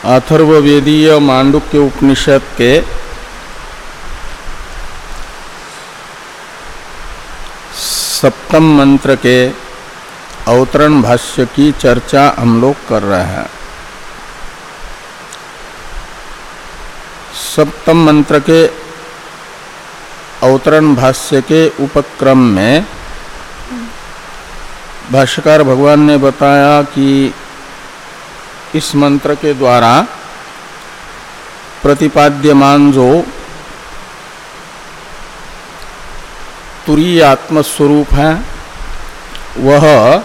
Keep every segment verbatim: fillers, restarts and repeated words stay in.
अथर्ववेदीय मांडुक्य उपनिषद के सप्तम मंत्र के अवतरण भाष्य की चर्चा हम लोग कर रहे हैं। सप्तम मंत्र के अवतरण भाष्य के उपक्रम में भाष्यकार भगवान ने बताया कि इस मंत्र के द्वारा प्रतिपाद्यमान जो तुरीय आत्मस्वरूप है वह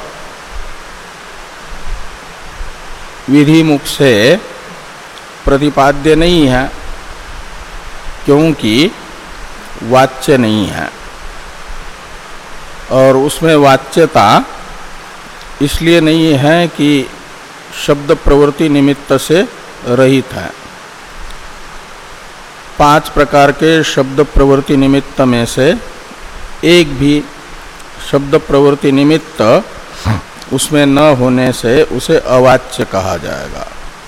विधि मुख से प्रतिपाद्य नहीं है, क्योंकि वाच्य नहीं है। और उसमें वाच्यता इसलिए नहीं है कि शब्द प्रवृत्ति निमित्त से रहित है। पांच प्रकार के शब्द प्रवृत्ति निमित्त में से एक भी शब्द प्रवृत्ति निमित्त उसमें न होने से उसे अवाच्य कहा जाएगा।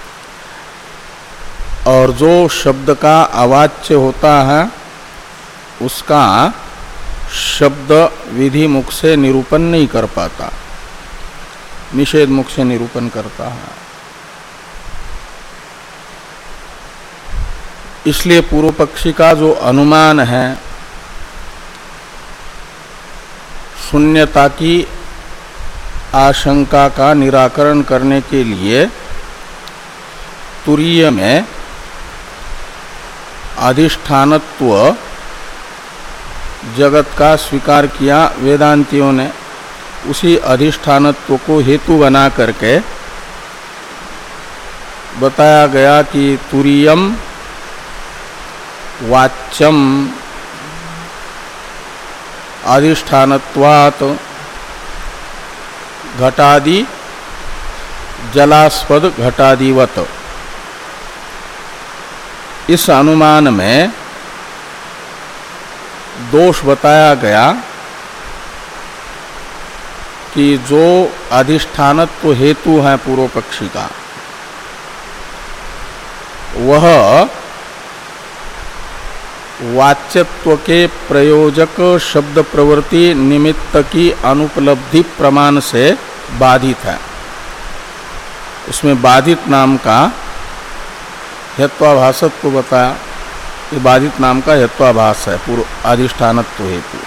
और जो शब्द का अवाच्य होता है उसका शब्द विधि मुख से निरूपण नहीं कर पाता, निषेध मुख से निरूपण करता है। इसलिए पूर्व पक्षी का जो अनुमान है शून्यता की आशंका का निराकरण करने के लिए तुरीय में अधिष्ठानत्व जगत का स्वीकार किया वेदांतियों ने। उसी अधिष्ठानत्व को हेतु बना करके बताया गया कि तुरीयम वाच्यम अधिष्ठानत्वात् घटादि जलास्पद घटादिवत। इस अनुमान में दोष बताया गया कि जो अधिष्ठानत्व हेतु है पूर्व पक्षी का वह वाच्यत्व के प्रयोजक शब्द प्रवृत्ति निमित्त की अनुपलब्धि प्रमाण से बाधित है। उसमें बाधित नाम का हेत्वाभासत्व बताया कि बाधित नाम का हेत्वाभास है पूर्व अधिष्ठानत्व हेतु।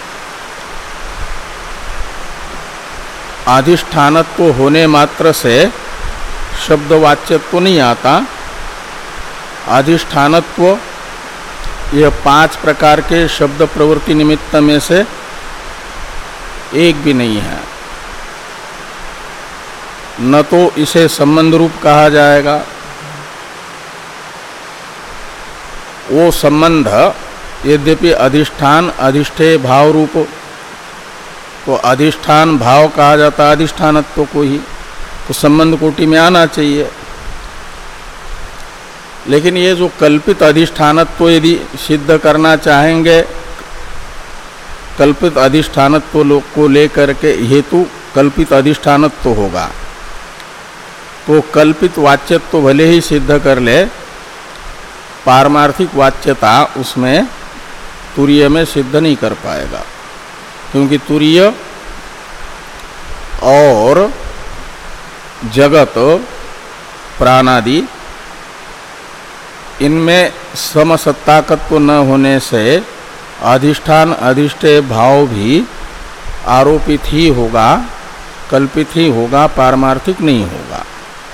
अधिष्ठानत्व होने मात्र से शब्द वाच्यत्व नहीं आता। अधिष्ठानत्व यह पांच प्रकार के शब्द प्रवृत्ति निमित्त में से एक भी नहीं है। न तो इसे संबंध रूप कहा जाएगा, वो संबंध यद्यपि अधिष्ठान अधिष्ठेय भाव रूप, तो अधिष्ठान भाव कहा जाता है अधिष्ठानत्व को ही, तो संबंध कोटि में आना चाहिए। लेकिन ये जो कल्पित अधिष्ठानत्व यदि सिद्ध करना चाहेंगे, कल्पित अधिष्ठानत्व लोग को लेकर के हेतु कल्पित अधिष्ठानत्व होगा, तो कल्पित वाच्यत्व भले ही सिद्ध कर ले, पारमार्थिक वाच्यता उसमें तुरीय में सिद्ध नहीं कर पाएगा। क्योंकि तुरीय और जगत प्राणादि इनमें समसत्ताकत्व न होने से अधिष्ठान अधिष्ठेय भाव भी आरोपित ही होगा, कल्पित ही होगा, पारमार्थिक नहीं होगा।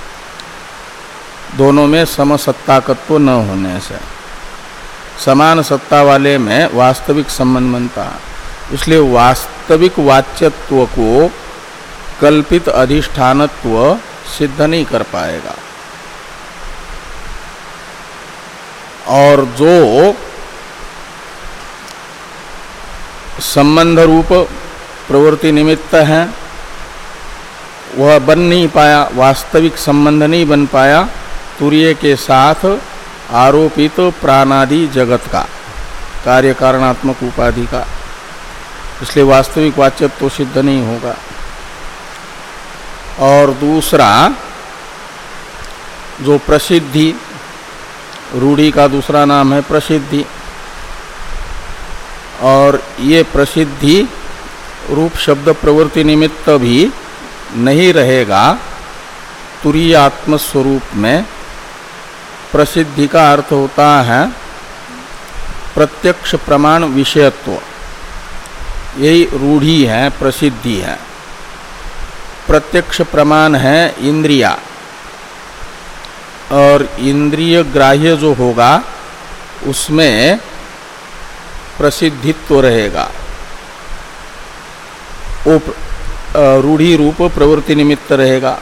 दोनों में समसत्ताकत्व न होने से समान सत्ता वाले में वास्तविक संबंध बनता है। इसलिए वास्तविक वाच्यत्व को कल्पित अधिष्ठानत्व सिद्ध नहीं कर पाएगा। और जो संबंध रूप प्रवृत्ति निमित्त है वह बन नहीं पाया, वास्तविक संबंध नहीं बन पाया तुरीय के साथ आरोपित प्राणादि जगत का, कार्य कारणात्मक उपाधि का। इसलिए वास्तविक वाच्यत्व तो सिद्ध नहीं होगा। और दूसरा जो प्रसिद्धि, रूढ़ी का दूसरा नाम है प्रसिद्धि, और ये प्रसिद्धि रूप शब्द प्रवृत्ति निमित्त भी नहीं रहेगा। तुरीय आत्म स्वरूप में प्रसिद्धि का अर्थ होता है प्रत्यक्ष प्रमाण विषयत्व, यही रूढ़ी है, प्रसिद्धि है। प्रत्यक्ष प्रमाण है इंद्रिया, और इंद्रिय ग्राह्य जो होगा उसमें प्रसिद्धित्व रहेगा, वो रूढ़ी रूप प्रवृत्ति निमित्त रहेगा।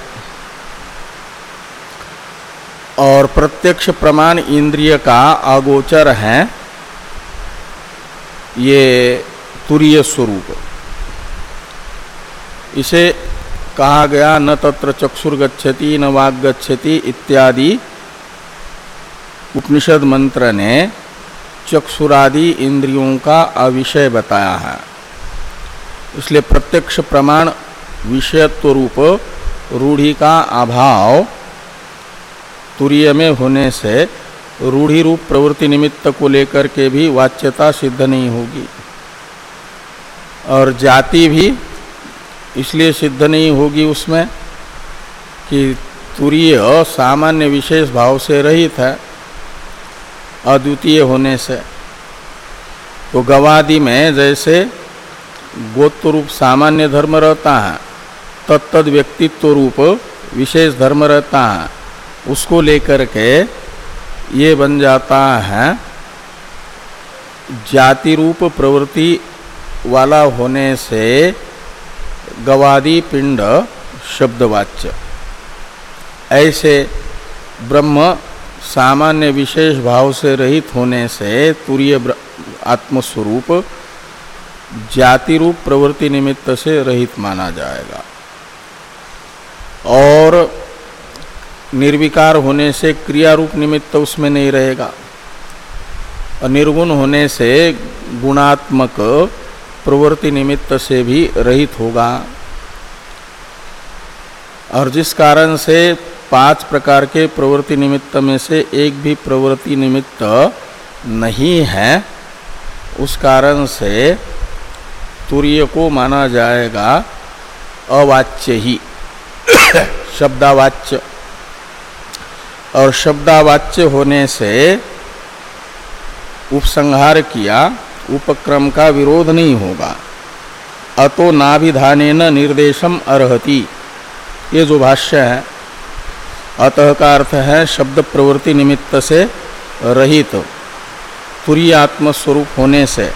और प्रत्यक्ष प्रमाण इंद्रिय का अगोचर है ये तुरीय स्वरूप। इसे कहा गया न तत्र चक्षुर्गच्छति न वाग गच्छति इत्यादि उपनिषद मंत्र ने चक्षुरादि इंद्रियों का अविषय बताया है। इसलिए प्रत्यक्ष प्रमाण विषयत्व रूप रूढ़ी का अभाव तुरीय में होने से रूढ़ी रूप प्रवृत्ति निमित्त को लेकर के भी वाच्यता सिद्ध नहीं होगी, और जाति भी इसलिए सिद्ध नहीं होगी उसमें कि तुरीय सामान्य विशेष भाव से रहित है अद्वितीय होने से। तो गवादि में जैसे गोत्र रूप सामान्य धर्म रहता है, तत्तद व्यक्तित्व रूप विशेष धर्म रहता है, उसको लेकर के ये बन जाता है जाति रूप प्रवृत्ति वाला होने से गवादि पिंड शब्दवाच्य। ऐसे ब्रह्म सामान्य विशेष भाव से रहित होने से तुरीय आत्मस्वरूप जाति रूप प्रवृत्ति निमित्त से रहित माना जाएगा, और निर्विकार होने से क्रिया रूप निमित्त उसमें नहीं रहेगा, और निर्गुण होने से गुणात्मक प्रवृत्ति निमित्त से भी रहित होगा। और जिस कारण से पांच प्रकार के प्रवृत्ति निमित्त में से एक भी प्रवृत्ति निमित्त नहीं है, उस कारण से तुरीय को माना जाएगा अवाच्य ही शब्दावाच्य, और शब्दावाच्य होने से उपसंहार किया, उपक्रम का विरोध नहीं होगा। अतो नाभिधानेन निर्देशम अर्हति, ये जो भाष्य है, अतः का अर्थ है शब्द प्रवृत्ति निमित्त से रहित तुरीय आत्म स्वरूप होने से,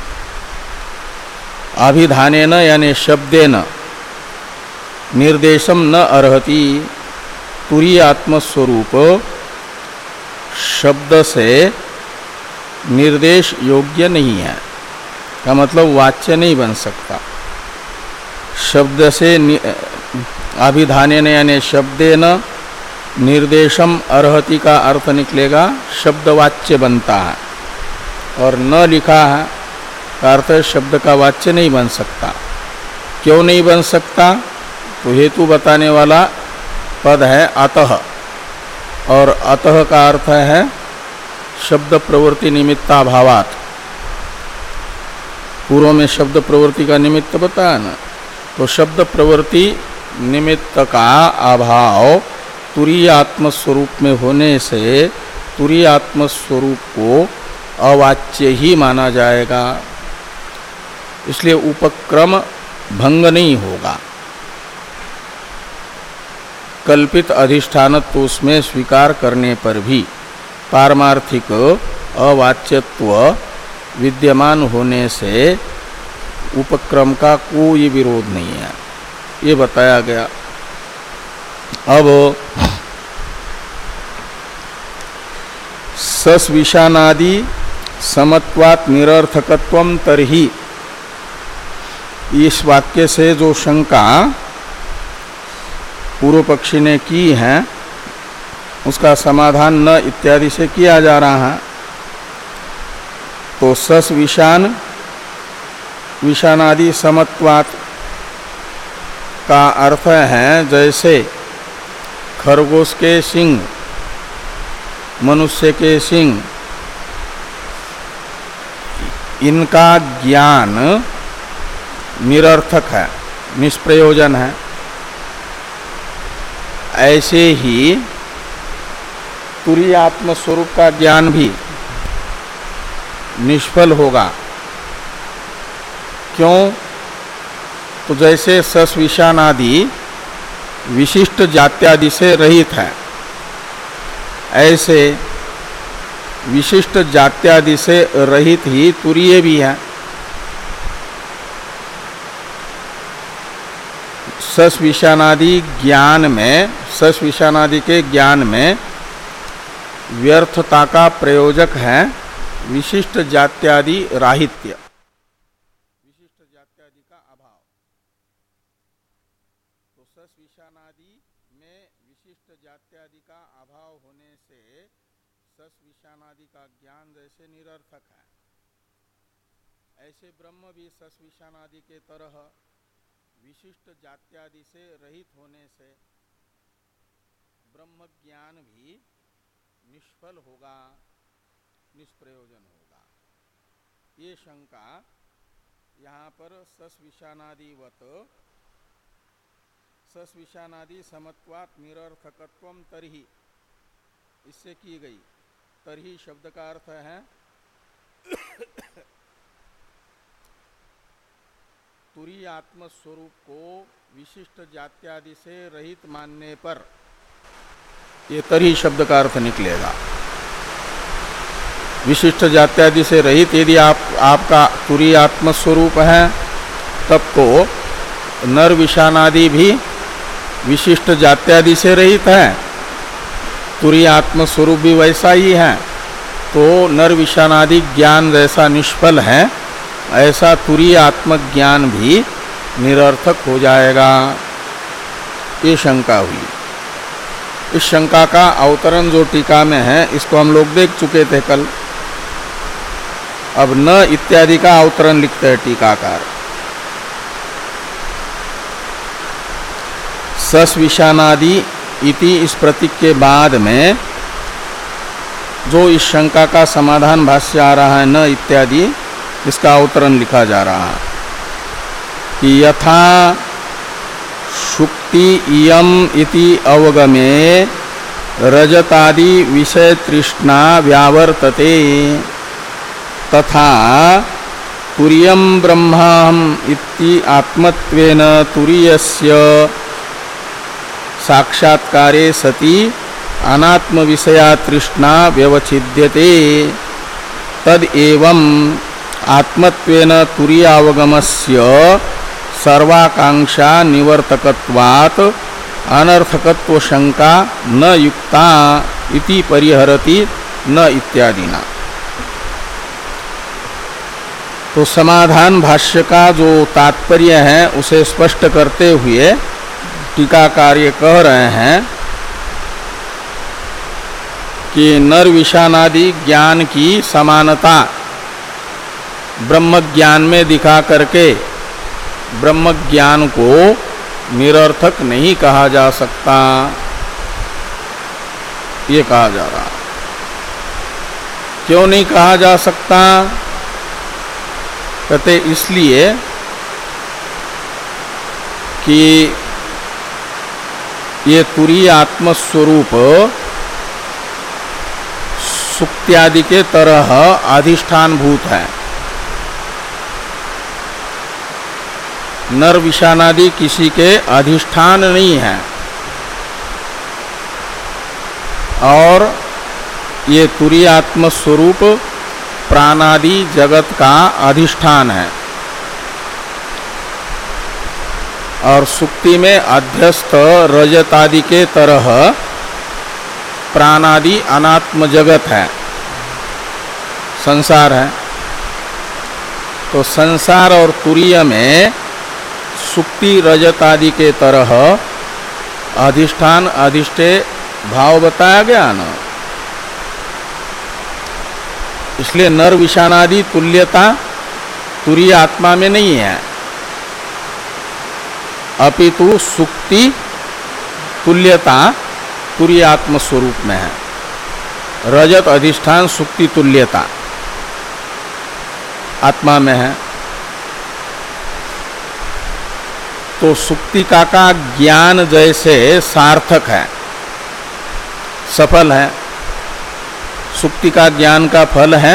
अभिधानेन यानी शब्देन निर्देशम न अर्हति, तुरीय आत्म स्वरूप शब्द से निर्देश योग्य नहीं है, का मतलब वाच्य नहीं बन सकता। शब्द से अभिधानेन यानी शब्देन निर्देशम अर्हति का अर्थ निकलेगा शब्दवाच्य बनता है, और न लिखा है का अर्थ शब्द का वाच्य नहीं बन सकता। क्यों नहीं बन सकता? तो हेतु बताने वाला पद है अतः, और अतः का अर्थ है शब्द प्रवृत्ति निमित्ताभावात्। पूर्व में शब्द प्रवृत्ति का निमित्त बताया ना, तो शब्द प्रवृत्ति निमित्त का अभाव तुरीय आत्मस्वरूप में होने से तुरीय आत्मस्वरूप को अवाच्य ही माना जाएगा। इसलिए उपक्रम भंग नहीं होगा, कल्पित अधिष्ठानत्व उसमें स्वीकार करने पर भी पारमार्थिक अवाच्यत्व विद्यमान होने से उपक्रम का कोई विरोध नहीं है, ये बताया गया। अब सस विषानादि समत्वात् निरर्थकत्वम तरहि, इस वाक्य से जो शंका पूर्व पक्षी ने की है उसका समाधान न इत्यादि से किया जा रहा है। तो सस विषान विषानादि समत्वात् का अर्थ है जैसे खरगोश के सिंग मनुष्य के सिंह, इनका ज्ञान निरर्थक है, निष्प्रयोजन है। ऐसे ही तुरीय आत्म स्वरूप का ज्ञान भी निष्फल होगा। क्यों? तो जैसे सस विशान आदि विशिष्ट जात्यादि से रहित है, ऐसे विशिष्ट जात्यादि से रहित ही तुरीय भी है। सस विशानादि ज्ञान में, सस विशानादि के ज्ञान में व्यर्थता का प्रयोजक है विशिष्ट जात्यादि राहित्य, विशिष्ट जात्यादि का अभाव। तो सस विशानादि में विशिष्ट जात्यादि का अभाव होने से सस विशानादि का ज्ञान जैसे निरर्थक है, ऐसे ब्रह्म भी सस विशानादि के तरह विशिष्ट जात्यादि से रहित होने से ब्रह्म ज्ञान भी निष्फल होगा, निष्प्रयोजन होगा। ये शंका यहाँ पर सस विशानादिवत सस विशानादि समत्वात् निरर्थकत्वम तरहि, इससे की गई। तरहि शब्द का अर्थ है तुरीय आत्म स्वरूप को विशिष्ट जात्यादि से रहित मानने पर ये तरहि शब्द का अर्थ निकलेगा। विशिष्ट जात्यादि से रहित यदि आप आपका तुरीय आत्म स्वरूप है, तब तो नर विशानादि भी विशिष्ट जात्यादि से रहित है, तुरीय आत्म स्वरूप भी वैसा ही है। तो नर विशानादि ज्ञान जैसा निष्फल है, ऐसा तुरीय आत्मक ज्ञान भी निरर्थक हो जाएगा। ये शंका हुई। इस शंका का अवतरण जो टीका में है, इसको हम लोग देख चुके थे कल। अब न इत्यादि का अवतरण लिखते हैं टीकाकार। सस विशानादि इति इस प्रतीक के बाद में जो इस शंका का समाधान भाष्य आ रहा है, न इत्यादि, इसका अवतरण लिखा जा रहा है कि यथा शुक्ति इयम इति अवगमे रजतादि विषय तृष्णा व्यावर्तते तथा तुरीयं ब्रह्मम् इति आत्मत्वेन तुरीयस्य साक्षात्कारे सति अनात्म विषया तृष्णा व्यवच्छिद्यते तद एवं आत्मत्वेन तुरीयावगमस्य सर्वाकांक्षा निवर्तकत्वात् अनर्थकत्व शंका न युक्ता इति परिहरति न इत्यादिना। तो समाधान भाष्य का जो तात्पर्य है उसे स्पष्ट करते हुए टीकाकार ये कह रहे हैं कि नर विशानादि ज्ञान की समानता ब्रह्म ज्ञान में दिखा करके ब्रह्म ज्ञान को निरर्थक नहीं कहा जा सकता, ये कहा जा रहा। क्यों नहीं कहा जा सकता? कहते इसलिए कि ये तुरीय आत्मस्वरूप सुक्त्यादि के तरह अधिष्ठानभूत है। नर विशानादि किसी के अधिष्ठान नहीं है, और ये तुरीय आत्म स्वरूप प्राणादि जगत का अधिष्ठान है। और सुक्ति में अध्यस्त रजतादि के तरह प्राणादि अनात्म जगत है, संसार है। तो संसार और तुरीय में सुक्ति रजतादि के तरह अधिष्ठान अधिष्ठे भाव बताया गया ना। इसलिए नर विशानादि तुल्यता तुरीय आत्मा में नहीं है, अपितु सुक्ति तुल्यता तुरीय आत्म स्वरूप में है। रजत अधिष्ठान सुक्ति तुल्यता आत्मा में है। तो सुक्तिका का ज्ञान जैसे सार्थक है, सफल है, सुक्तिका ज्ञान का फल है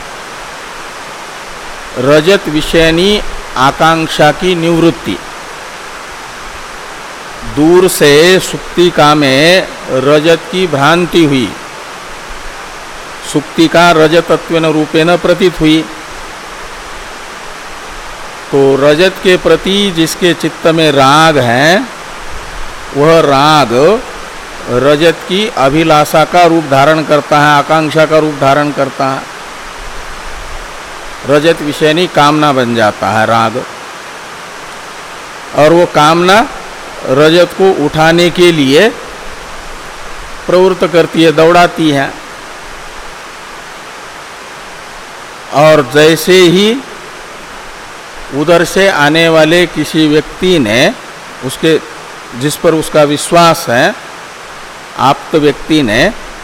रजत विषयनी आकांक्षा की निवृत्ति। दूर से सुक्तिका में रजत की भ्रांति हुई, सुक्तिका रजतत्वेन रूपेण प्रतीत हुई, तो रजत के प्रति जिसके चित्त में राग है वह राग रजत की अभिलाषा का रूप धारण करता है, आकांक्षा का रूप धारण करता है, रजत विषयनी कामना बन जाता है राग। और वो कामना रजत को उठाने के लिए प्रवृत्त करती है, दौड़ाती है। और जैसे ही उधर से आने वाले किसी व्यक्ति ने उसके जिस पर उसका विश्वास है, आप्त व्यक्ति ने,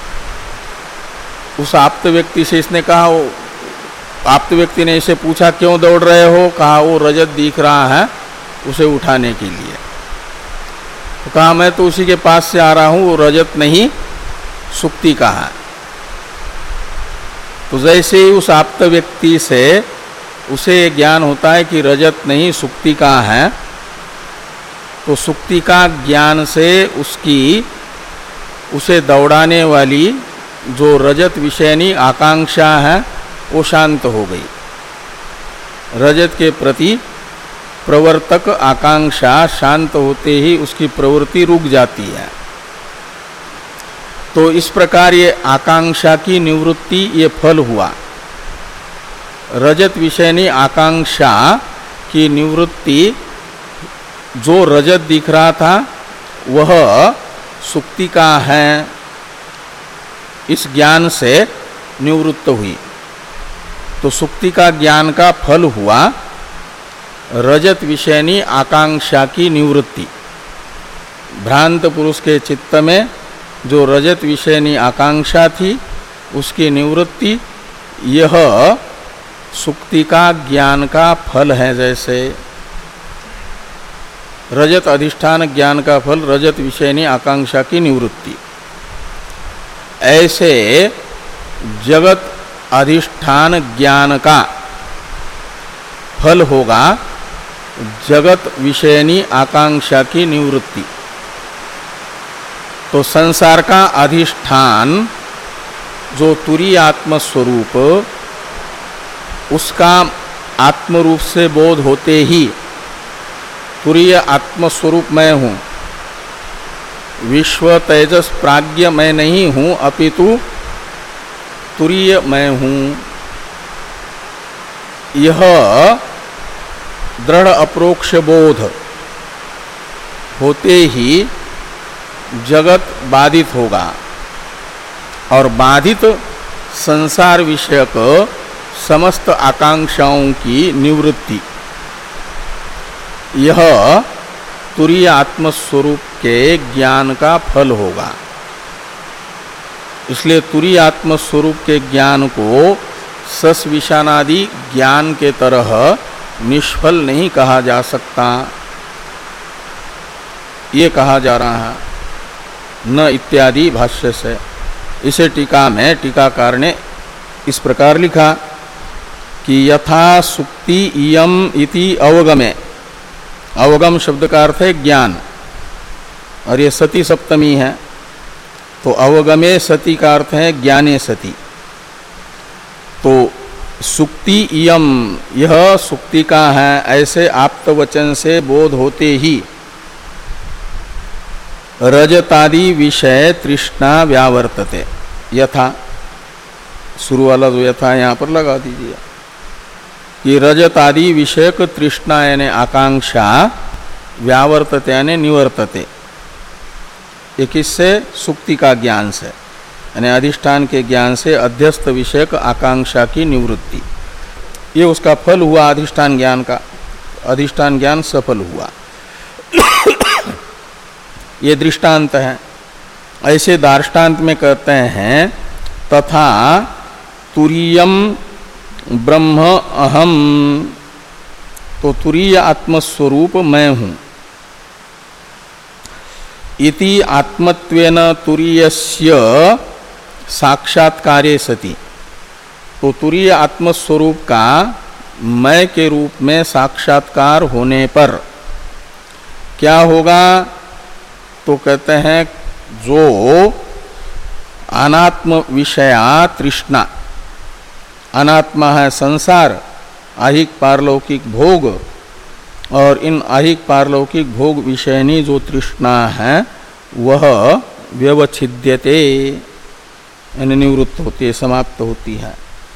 उस आप्त व्यक्ति से इसने कहा, वो आप्त व्यक्ति ने इसे पूछा क्यों दौड़ रहे हो, कहा वो रजत दिख रहा है उसे उठाने के लिए। तो कहा मैं तो उसी के पास से आ रहा हूं, वो रजत नहीं सुक्ति का है। तो जैसे ही उस आप्त व्यक्ति से उसे ज्ञान होता है कि रजत नहीं सुक्ति का है, तो सुक्ति का ज्ञान से उसकी उसे दौड़ाने वाली जो रजत विषयनी आकांक्षा है वो शांत हो गई। रजत के प्रति प्रवर्तक आकांक्षा शांत होते ही उसकी प्रवृत्ति रुक जाती है। तो इस प्रकार ये आकांक्षा की निवृत्ति ये फल हुआ। रजत विषयनी आकांक्षा की निवृत्ति, जो रजत दिख रहा था वह सुक्ति का है, इस ज्ञान से निवृत्त हुई। तो सुक्ति का ज्ञान का फल हुआ रजत विषयनी आकांक्षा की निवृत्ति। भ्रांत पुरुष के चित्त में जो रजत विषयनी आकांक्षा थी उसकी निवृत्ति, यह सुक्ति का ज्ञान का फल है। जैसे रजत अधिष्ठान ज्ञान का फल रजत विषयनी आकांक्षा की निवृत्ति, ऐसे जगत अधिष्ठान ज्ञान का फल होगा जगत विषयनी आकांक्षा की निवृत्ति। तो संसार का अधिष्ठान जो तुरीय आत्मस्वरूप, उसका आत्मरूप से बोध होते ही तुरीय आत्मस्वरूप मैं हूँ, विश्व तेजस प्राज्ञ मैं नहीं हूँ, अपितु तुरीय मैं हूँ, यह दृढ़ अप्रोक्ष बोध होते ही जगत बाधित होगा। और बाधित संसार विषयक समस्त आकांक्षाओं की निवृत्ति, यह तुरीय आत्मस्वरूप के ज्ञान का फल होगा। इसलिए तुरीय आत्मस्वरूप के ज्ञान को सस विषाणादि ज्ञान के तरह निष्फल नहीं कहा जा सकता, ये कहा जा रहा है न इत्यादि भाष्य से। इसे टीका में टीकाकार ने इस प्रकार लिखा कि यथा सुक्ति इयम इति अवगमे, अवगम शब्द का अर्थ है ज्ञान, और ये सती सप्तमी है, तो अवगमे सती का अर्थ है ज्ञाने सती। तो सुक्ति इयम, यह सुक्ति का है, ऐसे आप्त वचन से बोध होते ही रजतादि विषय तृष्णा व्यावर्तते। यथा, शुरू वाला जो यथा यहाँ पर लगा दीजिए कि रजतादि विषयक तृष्णा यानी आकांक्षा व्यावर्तते यानी निवर्तते। ये किससे? सुक्ति का ज्ञान से, यानी अधिष्ठान के ज्ञान से अध्यस्त विषयक आकांक्षा की निवृत्ति, ये उसका फल हुआ अधिष्ठान ज्ञान का। अधिष्ठान ज्ञान सफल हुआ। ये दृष्टांत है। ऐसे दार्ष्टान्त में कहते हैं तथा तुरीयम ब्रह्म अहम, तो तुरीय आत्मस्वरूप मैं हूँ। इति आत्मत्वेन तुरीयस्य साक्षात्कारे सति, तो तुरीय आत्मस्वरूप का मैं के रूप में साक्षात्कार होने पर क्या होगा? तो कहते हैं जो अनात्म विषया तृष्णा, अनात्मा है संसार, आहिक पारलौकिक भोग, और इन आहिक पारलौकिक भोग विषयनी जो तृष्णा है वह व्यवच्छिद्यते, यानी निवृत्त होती है, समाप्त होती है।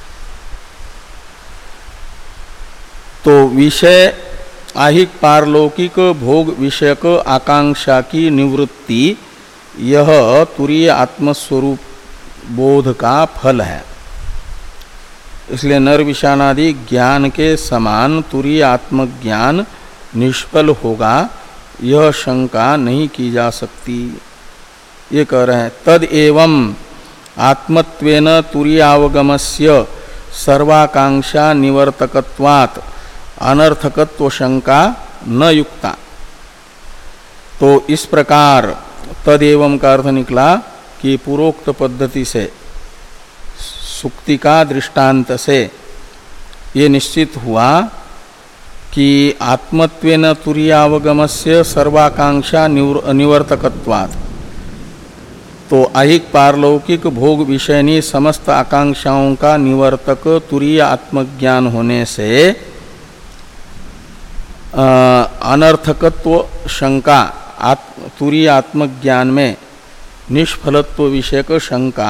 तो विषय आहिक पारलौकिक भोग विषयक आकांक्षा की निवृत्ति यह तुरीय आत्मस्वरूप बोध का फल है। इसलिए नर विषाणादि ज्ञान के समान तुरीय आत्मज्ञान निष्फल होगा, यह शंका नहीं की जा सकती। ये कह रहे हैं तद एवं आत्मत्वेन तुरीयावगमस्य सर्वाकांक्षा निवर्तकत्वात् अनर्थकत्व शंका न युक्ता। तो इस प्रकार तद एवं का अर्थ निकला कि पूर्वोक्त पद्धति से सुक्ति का दृष्टांत से ये निश्चित हुआ कि आत्मत्वेन तुरीयावगमस्य सर्वाकांक्षा निवर्तकत्वात्, तो आहिक पारलौकिक भोग विषयनी समस्त आकांक्षाओं का निवर्तक तुरीय आत्मज्ञान होने से अनर्थकत्व शंका तुरीय आत्मज्ञान में निष्फलत्व विषयक शंका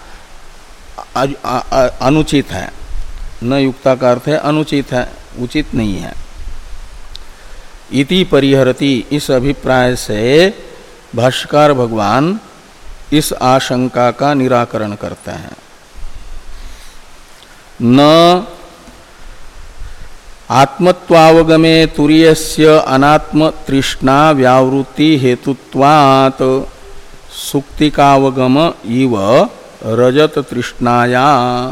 अनुचित है। न युक्ता का अर्थ है अनुचित है, उचित नहीं है। इति परिहरति, इस अभिप्राय से भाष्यकार भगवान इस आशंका का निराकरण करते हैं। न आत्मत्वावगमे तुरीयस्य अनात्म तृष्णा व्यावृत्ति हेतुत्वात् सुक्तिकावगम इव रजत तृष्णाया।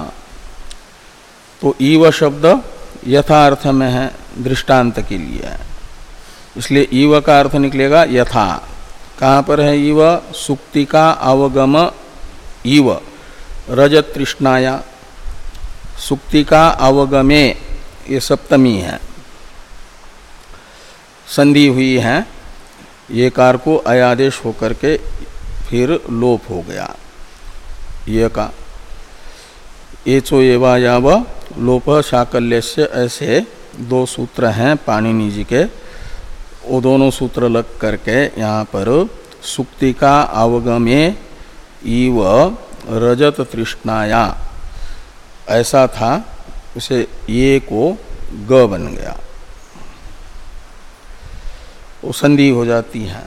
तो ईव शब्द यथार्थ में है, दृष्टांत के लिए है, इसलिए ईव का अर्थ निकलेगा यथा। कहाँ पर है ईव? सुक्ति का अवगम ईव रजत तृष्णाया। सुक्ति का अवगमे ये सप्तमी है, संधि हुई है, ये कार को अयादेश होकर के फिर लोप हो गया। ये का एचो एवा याव लोप शाकल्य से, ऐसे दो सूत्र हैं पाणिनि जी के, वो दोनों सूत्र लग करके यहाँ पर सुक्ति का अवगमे इव रजत तृष्णाया ऐसा था, उसे ये को ग बन गया, वो संधि हो जाती है।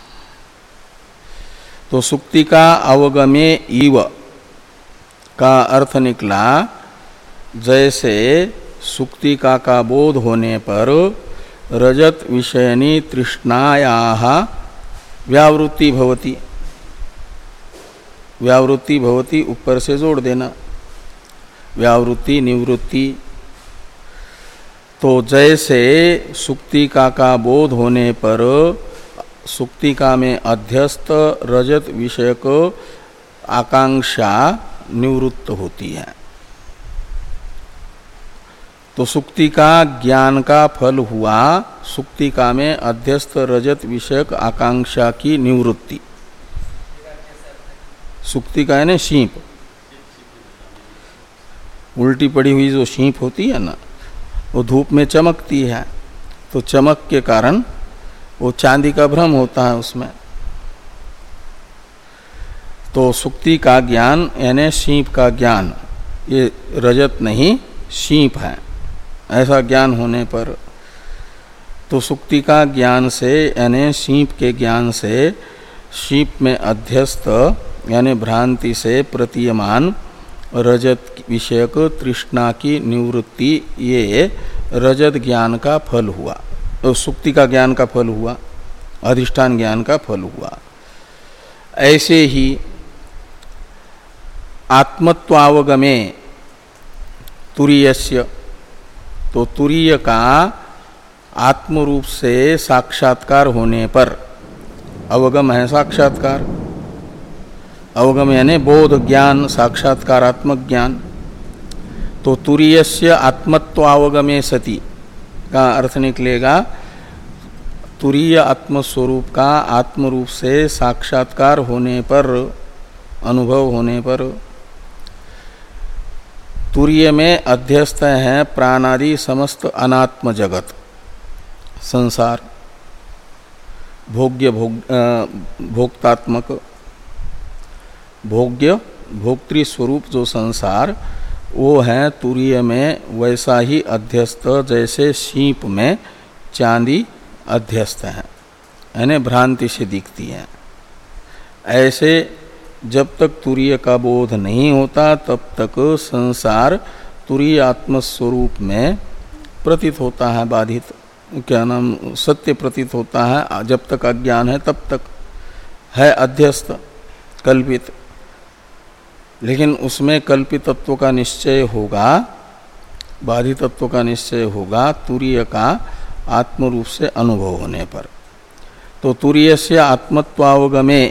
तो सुक्ति का अवगमे इव का अर्थ निकला जैसे सुक्ति का का बोध होने पर रजत विषयनी तृष्णायाः व्यावृत्ति भवति, व्यावृत्ति भवति ऊपर से जोड़ देना, व्यावृत्ति निवृत्ति। तो जैसे सुक्ति का का बोध होने पर सुक्तिका में अध्यस्त रजत विषयक आकांक्षा निवृत्त होती है, तो सुक्ति का ज्ञान का फल हुआ सुक्तिका में अध्यस्त रजत विषयक आकांक्षा की निवृत्ति। सुक्तिका है ना शीप, उल्टी पड़ी हुई जो शीप होती है ना, वो धूप में चमकती है, तो चमक के कारण वो चांदी का भ्रम होता है उसमें। तो सुक्ति का ज्ञान यानी शीप का ज्ञान, ये रजत नहीं शीप है, ऐसा ज्ञान होने पर तो सुक्ति का ज्ञान से यानी शीप के ज्ञान से शीप में अध्यस्त यानी भ्रांति से प्रतीयमान रजत विषयक तृष्णा की निवृत्ति, ये रजत ज्ञान का फल हुआ, तो सुक्ति का ज्ञान का फल हुआ, अधिष्ठान ज्ञान का फल हुआ। ऐसे ही आत्मत्वावगमे तुरीयस्य, तो तुरीय का आत्म रूप से साक्षात्कार होने पर, अवगम है साक्षात्कार, अवगम यानी बोध ज्ञान, साक्षात्कारात्मक ज्ञान, तो तुरीयस्य आत्मत्वावगमे सति का अर्थ निकलेगा तुरीय आत्मस्वरूप का आत्म रूप से साक्षात्कार होने पर, अनुभव होने पर। तुरीय में अध्यस्त है प्राणादि समस्त अनात्म जगत, संसार, भोग्य भोग भोक्तात्मक, भोग्य भोक्तृ स्वरूप जो संसार, वो है तुरीय में वैसा ही अध्यस्त जैसे सीप में चांदी अध्यस्त है, यानी भ्रांति से दिखती है। ऐसे जब तक तुरीय का बोध नहीं होता तब तक संसार तुरीय आत्मस्वरूप में प्रतीत होता है, बाधित, क्या नाम, सत्य प्रतीत होता है। जब तक अज्ञान है तब तक है अध्यस्त, कल्पित, लेकिन उसमें कल्पित तत्व का निश्चय होगा, बाधित तत्व का निश्चय होगा तुरीय का आत्म रूप से अनुभव होने पर। तो तुरीय से आत्मत्वावगमे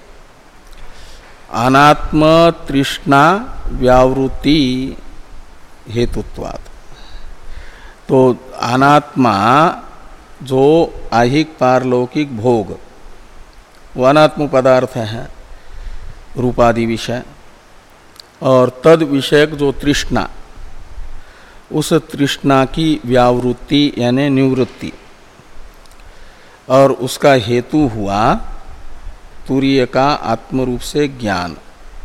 अनात्म तृष्णा व्यावृत्ति हेतुत्वात्, तो अनात्मा जो आहिक पारलौकिक भोग, वो अनात्म पदार्थ है, रूपादि विषय, और तद विषयक जो तृष्णा, उस तृष्णा की व्यावृत्ति यानी निवृत्ति, और उसका हेतु हुआ तुरीय का आत्मरूप से ज्ञान।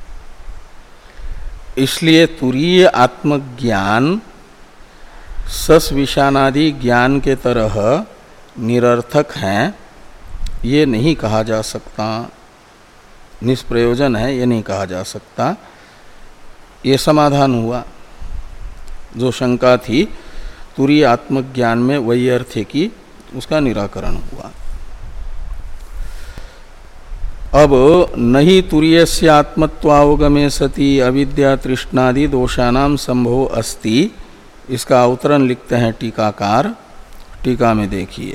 इसलिए तुरीय आत्मज्ञान सस विषाणादि ज्ञान के तरह निरर्थक हैं, ये नहीं कहा जा सकता, निष्प्रयोजन है, ये नहीं कहा जा सकता। ये समाधान हुआ जो शंका थी तुरीय आत्मज्ञान में वैयर्थ्य की, उसका निराकरण हुआ। अब नहीं तुरीयस्य आत्मत्वावगमे सति अविद्या तृष्णादि दोषानाम संभव अस्ति, इसका अवतरण लिखते हैं टीकाकार। टीका में देखिए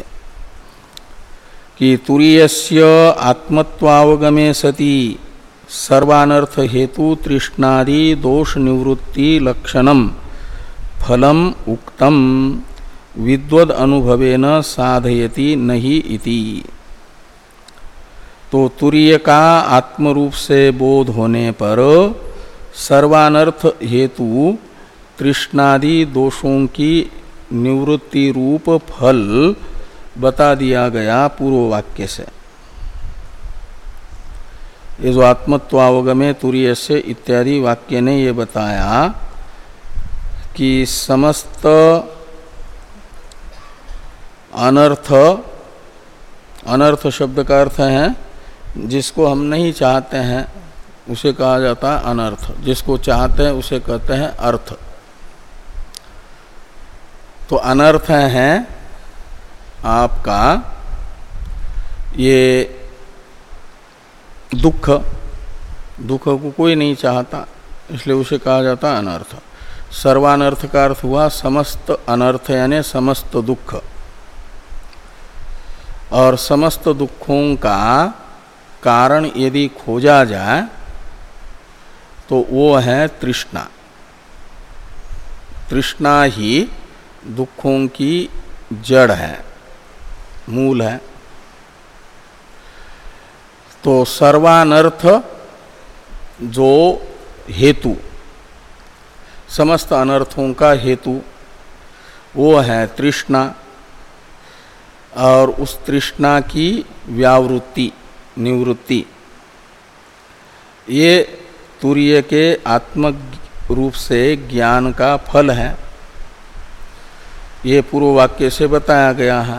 कि तुरीयस्य आत्मत्वावगमे सति सर्वानर्थ हेतु तृष्णादि दोष निवृत्ति लक्षणम फलम उक्तम विद्वद अनुभवेन साधयति नहीं इति। तो तुरीय का आत्मरूप से बोध होने पर सर्वानर्थ हेतु तृष्णादि दोषों की निवृत्ति रूप फल बता दिया गया पूर्व वाक्य से। ये जो आत्मत्वावगमे तुरीय से इत्यादि वाक्य ने ये बताया कि समस्त अनर्थ, अनर्थ शब्द का अर्थ है जिसको हम नहीं चाहते हैं उसे कहा जाता है अनर्थ, जिसको चाहते हैं उसे कहते हैं अर्थ। तो अनर्थ है आपका ये दुख, दुख को कोई नहीं चाहता, इसलिए उसे कहा जाता है अनर्थ। सर्वानर्थ का अर्थ हुआ समस्त अनर्थ यानी समस्त दुख, और समस्त दुखों का कारण यदि खोजा जाए तो वो है तृष्णा। तृष्णा ही दुखों की जड़ है, मूल है। तो सर्वानर्थ जो हेतु, समस्त अनर्थों का हेतु, वो है तृष्णा, और उस तृष्णा की व्यावृत्ति, निवृत्ति, ये तुरीय के आत्मक रूप से ज्ञान का फल है। ये पूर्व वाक्य से बताया गया है।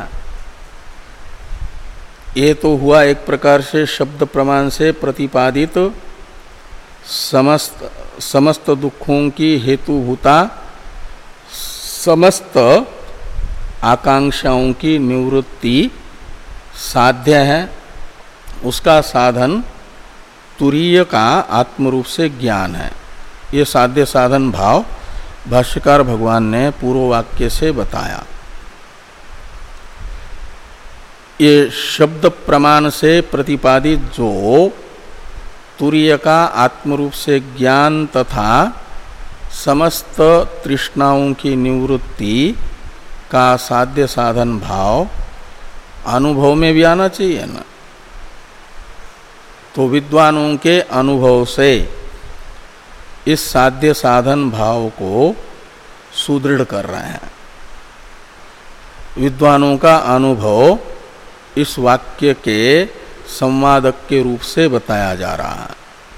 ये तो हुआ एक प्रकार से शब्द प्रमाण से प्रतिपादित समस्त समस्त दुखों की हेतुभूता समस्त आकांक्षाओं की निवृत्ति साध्य है, उसका साधन तुरीय का आत्मरूप से ज्ञान है। ये साध्य साधन भाव भाष्यकार भगवान ने पूर्व वाक्य से बताया। ये शब्द प्रमाण से प्रतिपादित जो तुरीय का आत्मरूप से ज्ञान तथा समस्त तृष्णाओं की निवृत्ति का साध्य साधन भाव अनुभव में भी आना चाहिए ना। तो विद्वानों के अनुभव से इस साध्य साधन भाव को सुदृढ़ कर रहे हैं। विद्वानों का अनुभव इस वाक्य के संवादक के रूप से बताया जा रहा है।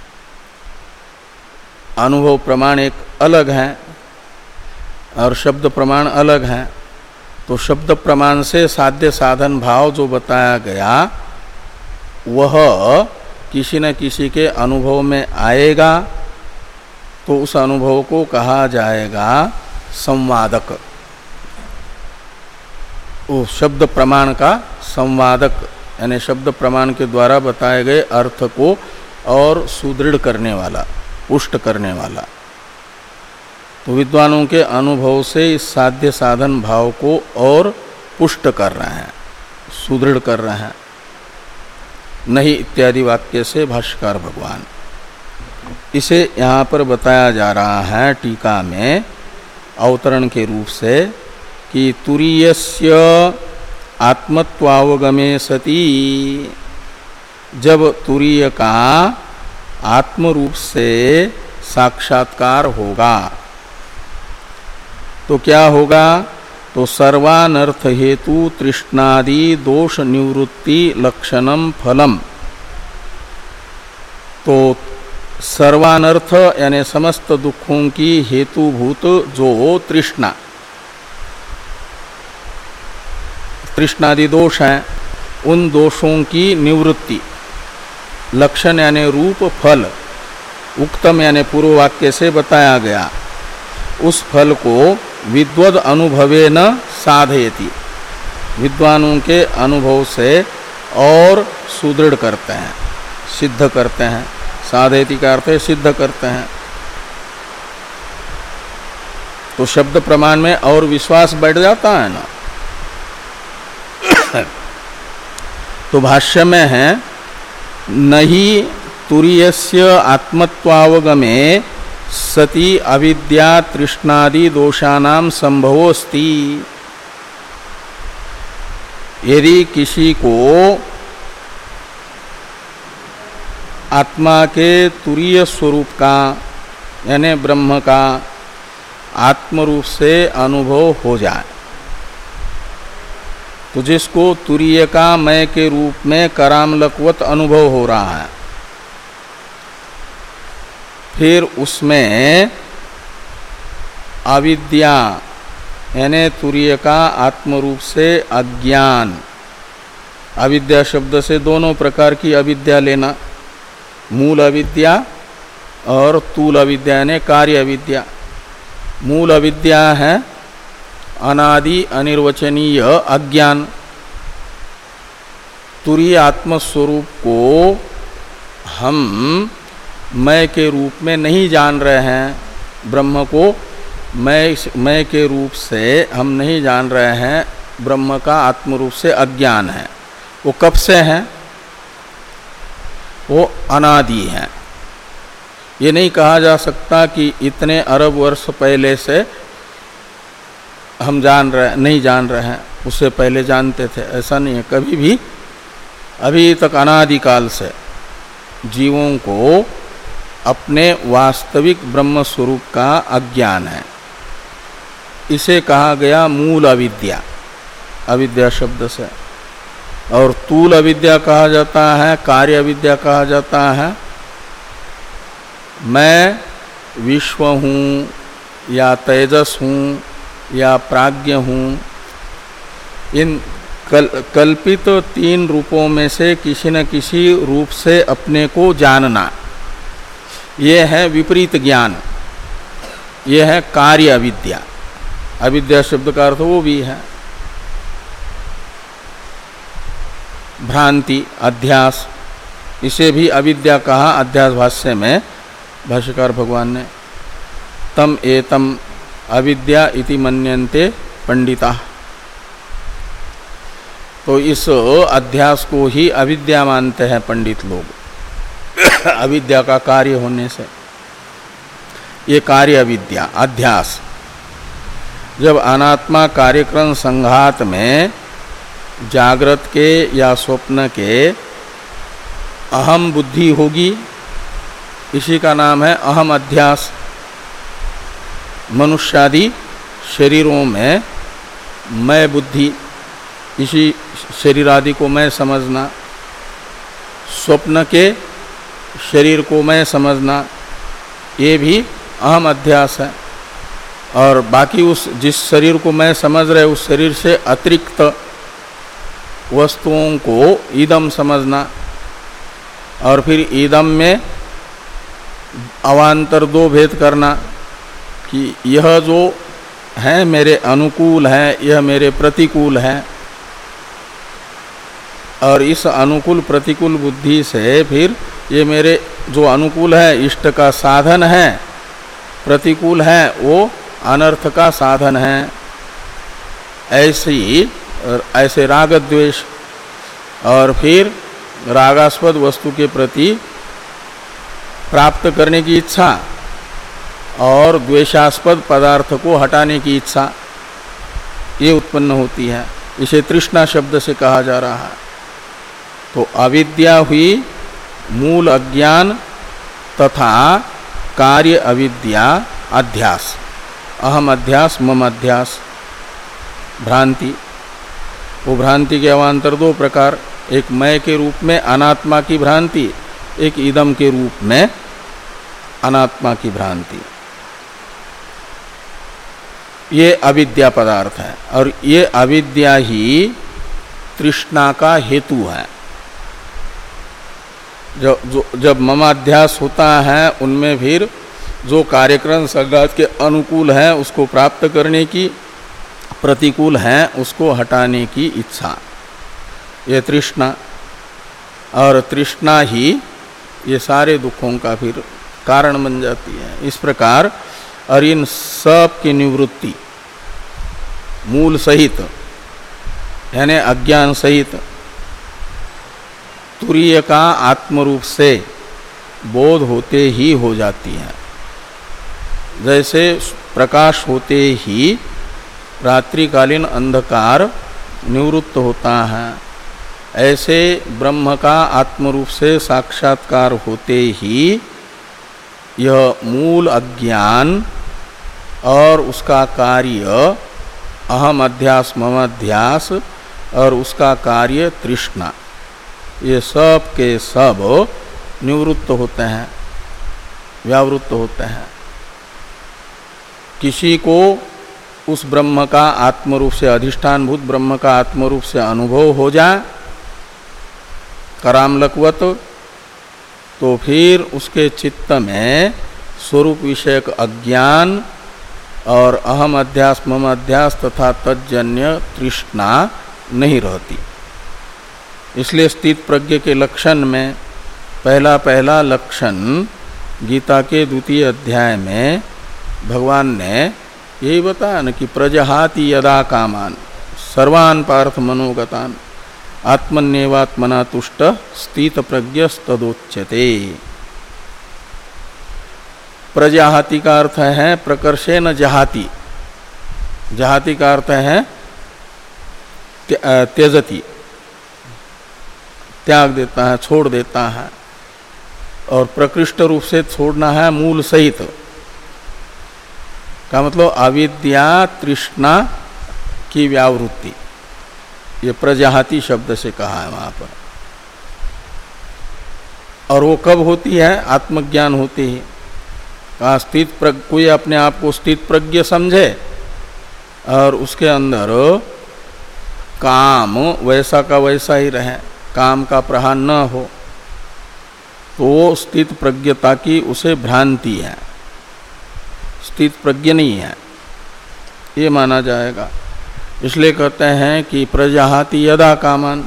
अनुभव प्रमाण एक अलग है और शब्द प्रमाण अलग है। तो शब्द प्रमाण से साध्य साधन भाव जो बताया गया वह किसी न किसी के अनुभव में आएगा, तो उस अनुभव को कहा जाएगा संवादक। वो शब्द प्रमाण का संवादक, यानी शब्द प्रमाण के द्वारा बताए गए अर्थ को और सुदृढ़ करने वाला, पुष्ट करने वाला। तो विद्वानों के अनुभव से इस साध्य साधन भाव को और पुष्ट कर रहे हैं, सुदृढ़ कर रहे हैं। नहीं इत्यादि वाक्य से भाष्यकार भगवान इसे यहाँ पर बताया जा रहा है टीका में अवतरण के रूप से कि तुरीयस्य आत्मत्वावगमे सति, जब तुरीय का आत्मरूप से साक्षात्कार होगा तो क्या होगा? तो सर्वानर्थ हेतु तृष्णादि दोष निवृत्ति लक्षणम फलम। तो सर्वानर्थ यानी समस्त दुखों की हेतुभूत जो तृष्णा, तृष्णादि दोष हैं, उन दोषों की निवृत्ति, लक्षण यानी रूप, फल उक्तम यानी पूर्व वाक्य से बताया गया, उस फल को विद्वद अनुभवे न साधयति, विद्वानों के अनुभव से और सुदृढ़ करते हैं, सिद्ध करते हैं। साधयति का अर्थ है सिद्ध करते हैं। तो शब्द प्रमाण में और विश्वास बैठ जाता है ना। तो भाष्य में है नहीं तुरीयस्य आत्मत्वावगमे सति अविद्या तृष्णादि दोषानाम संभवोस्ति। यदि किसी को आत्मा के तुरीय स्वरूप का यानी ब्रह्म का आत्मरूप से अनुभव हो जाए, तो जिसको तुरीय का मय के रूप में करामलकवत अनुभव हो रहा है, फिर उसमें अविद्या यानी तुरीय का आत्मरूप से अज्ञान, अविद्या शब्द से दोनों प्रकार की अविद्या लेना, मूल अविद्या और तूल अविद्या यानी कार्य अविद्या। मूल अविद्या है अनादि अनिर्वचनीय अज्ञान। तुरीय आत्मस्वरूप को हम मैं के रूप में नहीं जान रहे हैं, ब्रह्म को मैं मैं के रूप से हम नहीं जान रहे हैं, ब्रह्म का आत्मरूप से अज्ञान है। वो कब से है? वो अनादि है। ये नहीं कहा जा सकता कि इतने अरब वर्ष पहले से हम जान रहे नहीं जान रहे हैं, उससे पहले जानते थे, ऐसा नहीं है कभी भी। अभी तक अनादिकाल से जीवों को अपने वास्तविक ब्रह्म स्वरूप का अज्ञान है। इसे कहा गया मूल अविद्या, अविद्या शब्द से। और तूल अविद्या कहा जाता है, कार्य अविद्या कहा जाता है। मैं विश्व हूँ या तेजस हूँ या प्राज्ञ हूँ, इन कल, कल्पित तीन रूपों में से किसी न किसी रूप से अपने को जानना, ये है विपरीत ज्ञान, ये है कार्य अविद्या। अविद्या शब्द का अर्थ वो भी है भ्रांति, अध्यास। इसे भी अविद्या कहा अध्यास भाष्य में भाष्यकार भगवान ने। तम एतम अविद्या इति मन्यन्ते पंडिता। तो इस अध्यास को ही अविद्या मानते हैं पंडित लोग अविद्या का कार्य होने से। ये कार्य अविद्या अध्यास। जब अनात्मा कार्यक्रम संघात में जागृत के या स्वप्न के अहम बुद्धि होगी, इसी का नाम है अहम अध्यास। मनुष्यादि शरीरों में मैं बुद्धि, इसी शरीर आदि को मैं समझना, स्वप्न के शरीर को मैं समझना, ये भी अहम अध्यास है। और बाकी उस जिस शरीर को मैं समझ रहे उस शरीर से अतिरिक्त वस्तुओं को इदम समझना, और फिर इदम में अवान्तर दो भेद करना कि यह जो है मेरे अनुकूल है, यह मेरे प्रतिकूल है। और इस अनुकूल प्रतिकूल बुद्धि से फिर ये मेरे जो अनुकूल है इष्ट का साधन है, प्रतिकूल है वो अनर्थ का साधन है। ऐसी ऐसे राग द्वेष, और फिर रागास्पद वस्तु के प्रति प्राप्त करने की इच्छा और द्वेषास्पद पदार्थ को हटाने की इच्छा, ये उत्पन्न होती है। इसे तृष्णा शब्द से कहा जा रहा है। तो अविद्या हुई मूल अज्ञान तथा कार्य अविद्या अध्यास, अहम अध्यास मम अध्यास, भ्रांति। वो भ्रांति के अवान्तर दो प्रकार, एक मैं के रूप में अनात्मा की भ्रांति, एक इदम के रूप में अनात्मा की भ्रांति। ये अविद्या पदार्थ है, और ये अविद्या ही तृष्णा का हेतु है। जो, जो जब ममाध्यास होता है उनमें फिर जो कार्यक्रम संघात के अनुकूल है उसको प्राप्त करने की, प्रतिकूल है उसको हटाने की इच्छा, ये तृष्णा। और तृष्णा ही ये सारे दुखों का फिर कारण बन जाती है। इस प्रकार और इन सब की निवृत्ति मूल सहित यानी अज्ञान सहित तुरीय का आत्मरूप से बोध होते ही हो जाती है। जैसे प्रकाश होते ही रात्रिकालीन अंधकार निवृत्त होता है, ऐसे ब्रह्म का आत्मरूप से साक्षात्कार होते ही यह मूल अज्ञान और उसका कार्य अहम अध्यास मम अध्यास और उसका कार्य तृष्णा, ये सब के सब निवृत्त होते हैं, व्यावृत्त होते हैं। किसी को उस ब्रह्म का आत्मरूप से, अधिष्ठानभूत ब्रह्म का आत्मरूप से अनुभव हो जाए करामलकवत, तो फिर उसके चित्त में स्वरूप विषयक अज्ञान और अहम अध्यास मम अध्यास तथा तज्जन्य तृष्णा नहीं रहती। इसलिए स्थित प्रज्ञ के लक्षण में पहला पहला लक्षण गीता के द्वितीय अध्याय में भगवान ने यही बताया न कि प्रजहाति यदा कामान सर्वान् पार्थ मनोगतान आत्मन्येवात्मना तुष्ट स्थित प्रज्ञस्तदोच्यते। प्रजाहाति का अर्थ है प्रकर्षेण जहाति, जहाति का अर्थ है त्यजति, त्याग देता है, छोड़ देता है। और प्रकृष्ट रूप से छोड़ना है मूल सहित का मतलब अविद्या तृष्णा की व्यावृत्ति, ये प्रजाहाति शब्द से कहा है वहां पर। और वो कब होती है? आत्मज्ञान होते ही। कहा स्थित प्रज्ञ, कोई अपने आप को स्थित प्रज्ञ समझे और उसके अंदर काम वैसा का वैसा ही रहे, काम का प्रहार न हो, तो स्थित प्रज्ञता की उसे भ्रांति है, स्थित प्रज्ञ नहीं है, ये माना जाएगा। इसलिए कहते हैं कि प्रजाहाति यदा कामान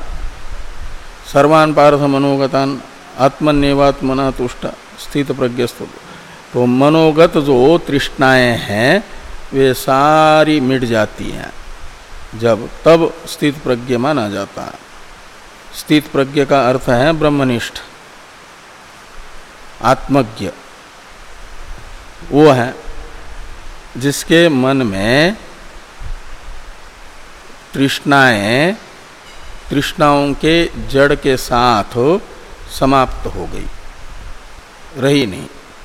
सर्वान् पार्थ मनोगतान आत्मन्येवात्मना तुष्ट स्थित प्रज्ञस्तु। तो मनोगत जो तृष्णाएं हैं वे सारी मिट जाती हैं जब, तब स्थित प्रज्ञ माना जाता है। स्थित प्रज्ञ का अर्थ है ब्रह्मनिष्ठ आत्मज्ञ। वो है जिसके मन में तृष्णाएं तृष्णाओं के जड़ के साथ समाप्त हो गई, रही नहीं।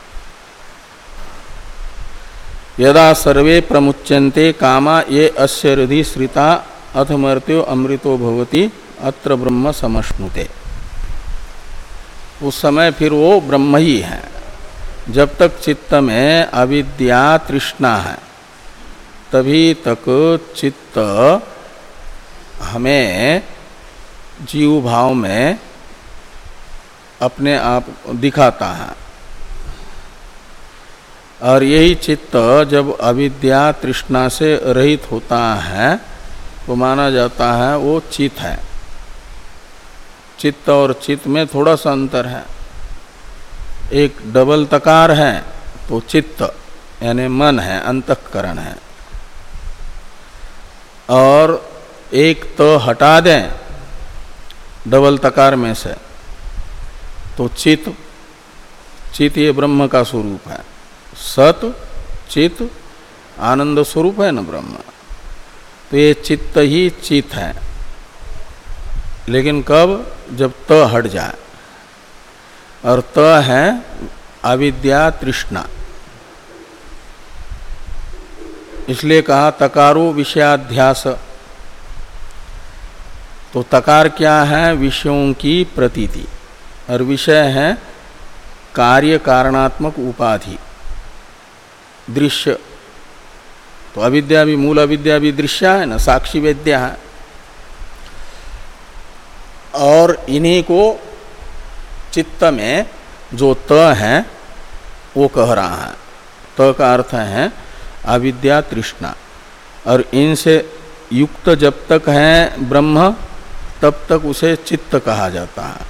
यदा सर्वे प्रमुच्यन्ते कामा ये अस्य हृदि श्रिता अथ मर्त्यो अमृतो भवति अत्र ब्रह्म समश्नुते। उस समय फिर वो ब्रह्म ही है। जब तक चित्त में अविद्या तृष्णा है तभी तक चित्त हमें जीव भाव में अपने आप दिखाता है। और यही चित्त जब अविद्या तृष्णा से रहित होता है तो माना जाता है वो चित्त है। चित्त और चित्त में थोड़ा सा अंतर है। एक डबल तकार है तो चित्त यानी मन है, अंतःकरण है, और एक तो हटा दें डबल तकार में से तो चित्त, चित्त ये ब्रह्म का स्वरूप है। सत चित्त आनंद स्वरूप है न ब्रह्म, तो ये चित्त ही चित्त है। लेकिन कब? जब त हट जाए, और त है अविद्या तृष्णा। इसलिए कहा तकारो विषयाध्यास। तो तकार क्या है? विषयों की प्रतीति, और विषय है कार्य कारणात्मक उपाधि दृश्य। तो अविद्या भी, मूल अविद्या भी दृश्य है ना, साक्षी वेद्या है। और इन्हीं को चित्त में जो त है वो कह रहा है। त का अर्थ है अविद्या तृष्णा, और इनसे युक्त जब तक है ब्रह्म तब तक उसे चित्त कहा जाता है,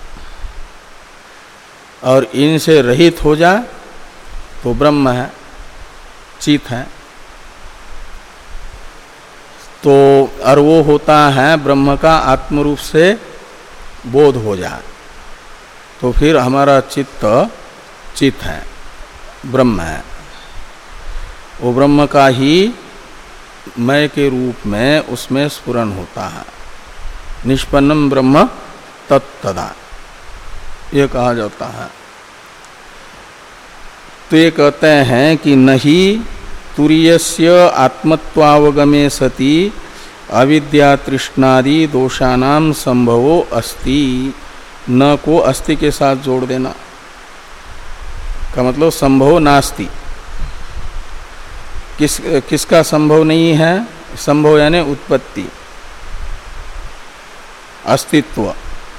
और इनसे रहित हो जाए तो ब्रह्म है, चित्त है। तो और वो होता है ब्रह्म का आत्म रूप से बोध हो जाए तो फिर हमारा चित्त चित्त है, ब्रह्म है। वो ब्रह्म का ही मय के रूप में उसमें स्फुरन होता है। निष्पन्नम ब्रह्म तत्तदा ये कहा जाता है। तो ये कहते हैं कि नहीं तुरीयस्य आत्मत्वावगमे सति अविद्या तृष्णादि दोषानाम संभवो अस्ति। न को अस्ति के साथ जोड़ देना का मतलब संभव नास्ति। किस किसका संभव नहीं है? संभव यानी उत्पत्ति, अस्तित्व।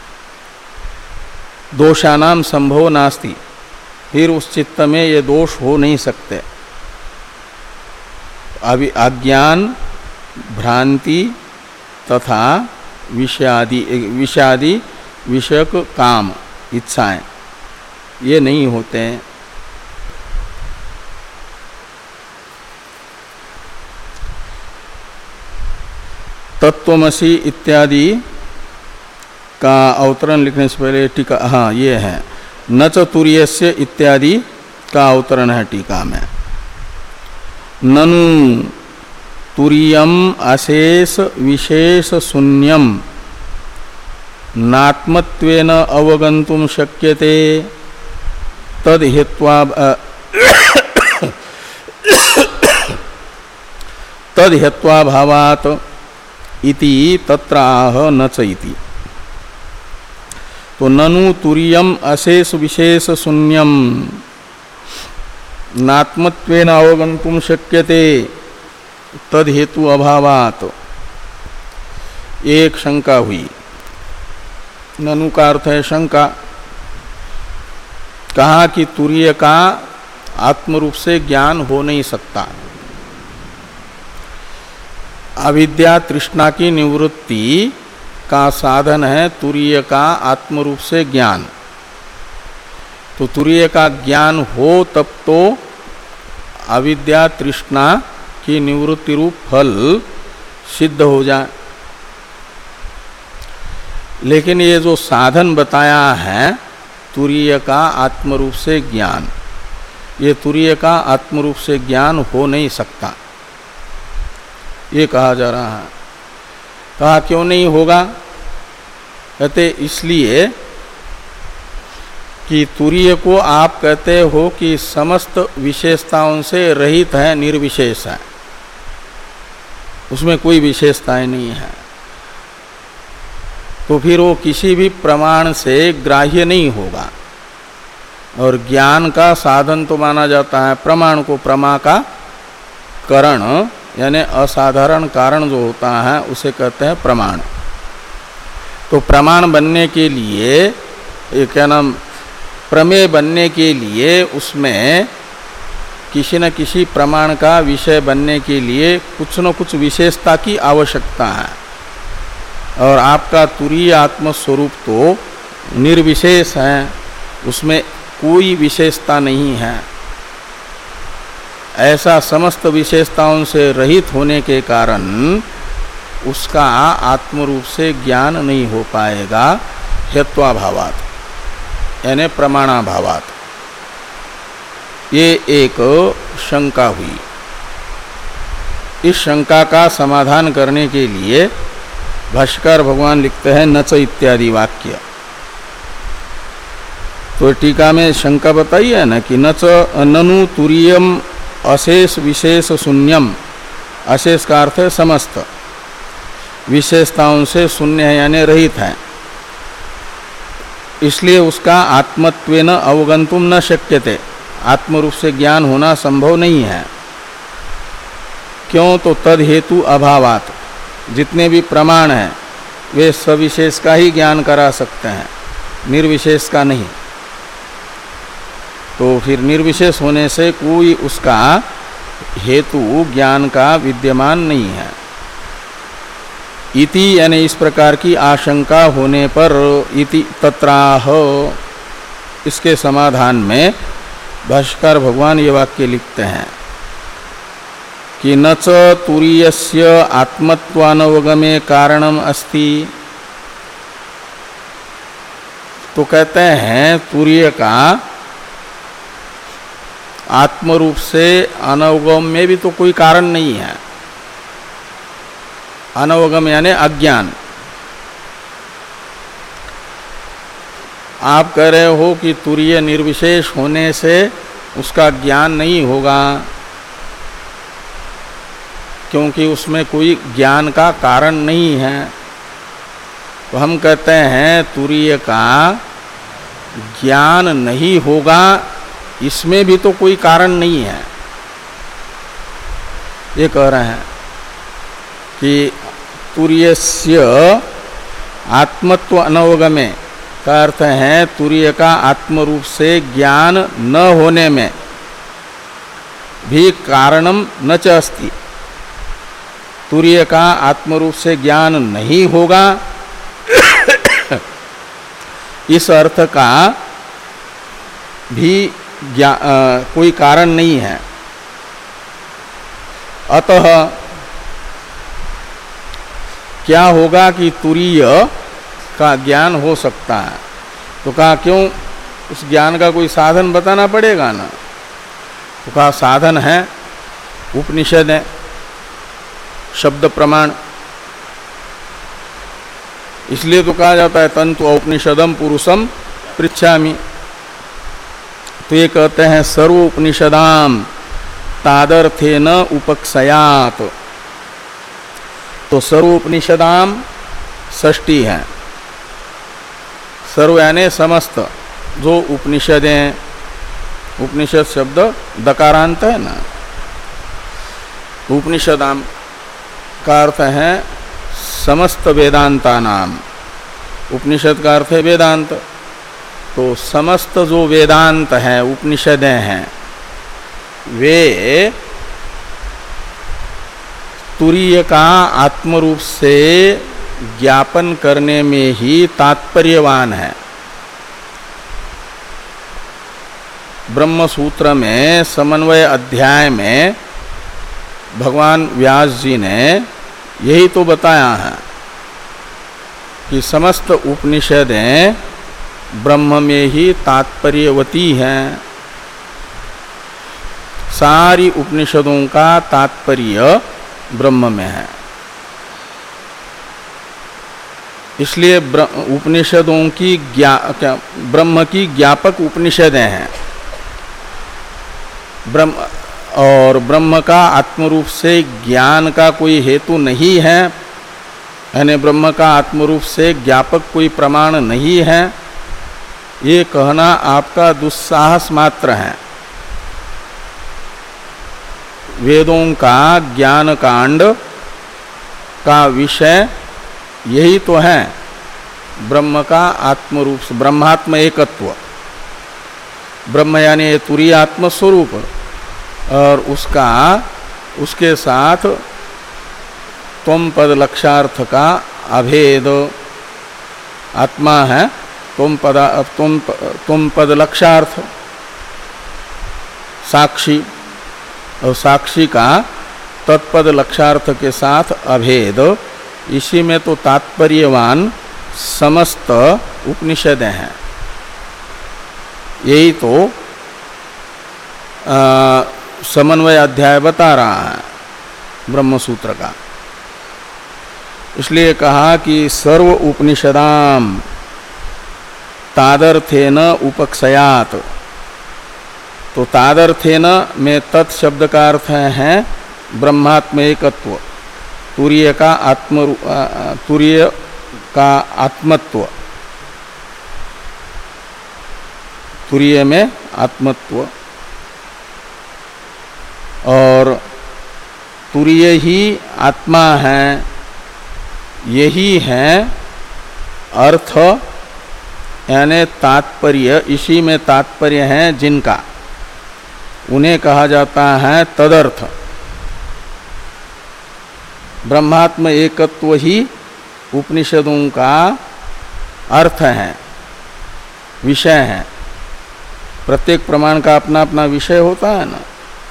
दोषानाम संभव नास्ति, फिर उस चित्त में ये दोष हो नहीं सकते। अभी अज्ञान, भ्रांति तथा विषयादि विषयादि विषयक काम, इच्छाएं ये नहीं होते हैं। तत्वमसि इत्यादि का अवतरण लिखने से पहले टीका, हाँ ये है न च तुरीयस्य इत्यादि का अवतरण है टीका में। ननु तुरीयम अशेष विशेष शून्यम नात्मत्वेन अवगंतुम शक्यते तद हेत्वा तद हेत्वा भावात इति तत्र आह न च इति। तो ननु तुरीयम अशेष विशेष शून्यम नात्मत्वेन अवगंतुम शक्यते तद हेतु अभावात। एक शंका हुई। ननु का अर्थ है शंका। कहा कि तुरीय का आत्मरूप से ज्ञान हो नहीं सकता। अविद्या तृष्णा की निवृत्ति का साधन है तुरीय का आत्मरूप से ज्ञान। तो तुरीय का ज्ञान हो तब तो अविद्या तृष्णा की निवृत्ति रूप फल सिद्ध हो जाए। लेकिन ये जो साधन बताया है तुरीय का आत्मरूप से ज्ञान, ये तुरीय का आत्मरूप से ज्ञान हो नहीं सकता, ये कहा जा रहा है। कहा क्यों नहीं होगा? कहते इसलिए कि तुरीय को आप कहते हो कि समस्त विशेषताओं से रहित है, निर्विशेष है, उसमें कोई विशेषताएं नहीं है, तो फिर वो किसी भी प्रमाण से ग्राह्य नहीं होगा। और ज्ञान का साधन तो माना जाता है प्रमाण को, प्रमा का करण यानी असाधारण कारण जो होता है उसे कहते हैं प्रमाण। तो प्रमाण बनने के लिए ये क्या नाम प्रमेय बनने के लिए उसमें किसी न किसी प्रमाण का विषय बनने के लिए कुछ न कुछ विशेषता की आवश्यकता है। और आपका तुरीय आत्मस्वरूप तो निर्विशेष है, उसमें कोई विशेषता नहीं है। ऐसा समस्त विशेषताओं से रहित होने के कारण उसका आत्मरूप से ज्ञान नहीं हो पाएगा, हेत्वाभावात् यानी प्रमाणाभावात्। ये एक शंका हुई। इस शंका का समाधान करने के लिए भाष्यकार भगवान लिखते हैं नच इत्यादि वाक्य। तो टीका में शंका बताई है ना कि नच ननु तुरीयम अशेष विशेष शून्यम, अशेष का अर्थ है समस्त, विशेषताओं से शून्य है यानी रहित है, इसलिए उसका आत्मत्वेन अवगंतुम न शक्यते, आत्मरूप से ज्ञान होना संभव नहीं है। क्यों? तो तद हेतु अभावात्, जितने भी प्रमाण हैं वे सविशेष का ही ज्ञान करा सकते हैं, निर्विशेष का नहीं। तो फिर निर्विशेष होने से कोई उसका हेतु ज्ञान का विद्यमान नहीं है। इति यानी इस प्रकार की आशंका होने पर इति तत्राह, इसके समाधान में भाष्यकार भगवान ये वाक्य लिखते हैं कि न च तुरीयस्य आत्मत्वानवगमे कारणम अस्ति। तो कहते हैं तुरीय का आत्मरूप से अनवगम में भी तो कोई कारण नहीं है। अनवगम यानी अज्ञान। आप कह रहे हो कि तुरीय निर्विशेष होने से उसका ज्ञान नहीं होगा क्योंकि उसमें कोई ज्ञान का कारण नहीं है। तो हम कहते हैं तुरीय का ज्ञान नहीं होगा, इसमें भी तो कोई कारण नहीं है। ये कह रहे हैं कि तुरीयस्य आत्मत्व अनवगमे का अर्थ है तुरीय का आत्मरूप से ज्ञान न होने में भी कारणम न च अस्ति। तुरीय का आत्मरूप से ज्ञान नहीं होगा इस अर्थ का भी ज्ञा, आ, कोई कारण नहीं है। अतः क्या होगा कि तुरीय का ज्ञान हो सकता है। तो कहा क्यों? उस ज्ञान का कोई साधन बताना पड़ेगा ना। तो कहा साधन है उपनिषद है, शब्द प्रमाण। इसलिए तो कहा जाता है तंतु औपनिषदम पुरुषम पृच्छामि। तो ये कहते हैं सर्व उपनिषदाम तादर्थेन उपक्षयात। तो सर्व उपनिषदाम षष्ठी है, सर्व यानी समस्त जो उपनिषदें, उपनिषद शब्द दकारांत है ना। उपनिषदाम का अर्थ है समस्त वेदांता नाम, उपनिषद का अर्थ है वेदांत। तो समस्त जो वेदांत हैं, उपनिषदें हैं, वे तुरीय का आत्मरूप से ज्ञापन करने में ही तात्पर्यवान है। ब्रह्म सूत्र में समन्वय अध्याय में भगवान व्यास जी ने यही तो बताया है कि समस्त उपनिषदें ब्रह्म में ही तात्पर्यवती हैं। सारी उपनिषदों का तात्पर्य ब्रह्म में है। इसलिए उपनिषदों की ज्ञा ब्रह्म की ज्ञापक उपनिषदें हैं। ब्रह्म और ब्रह्म का आत्मरूप से ज्ञान का कोई हेतु नहीं है, यानी ब्रह्म का आत्मरूप से ज्ञापक कोई प्रमाण नहीं है, ये कहना आपका दुस्साहस मात्र है। वेदों का ज्ञान कांड का विषय यही तो है, ब्रह्म का आत्मरूप से ब्रह्मात्म एकत्व। ब्रह्म यानी तुरीय आत्म स्वरूप और उसका उसके साथ त्वम पद लक्षार्थ का अभेद। आत्मा है त्वम पद त्वम त्वम पद लक्षार्थ साक्षी, और साक्षी का तत्पद लक्षार्थ के साथ अभेद, इसी में तो तात्पर्यवान समस्त उपनिषदें हैं। यही तो आ, समन्वय अध्याय बता रहा है ब्रह्म सूत्र का। इसलिए कहा कि सर्व उपनिषदाम तादर्थेन उपक्षयात। तो तादर्थेन में तत्शब्द का अर्थ है ब्रह्मात्म एकत्व, तुरीय का आत्म तुरीय का आत्मत्व, तुरीय में आत्मत्व, और तुरीय ही आत्मा है, यही है अर्थ यानी तात्पर्य। इसी में तात्पर्य है जिनका, उन्हें कहा जाता है तदर्थ। ब्रह्मात्म एकत्व ही उपनिषदों का अर्थ है, विषय है। प्रत्येक प्रमाण का अपना अपना विषय होता है ना।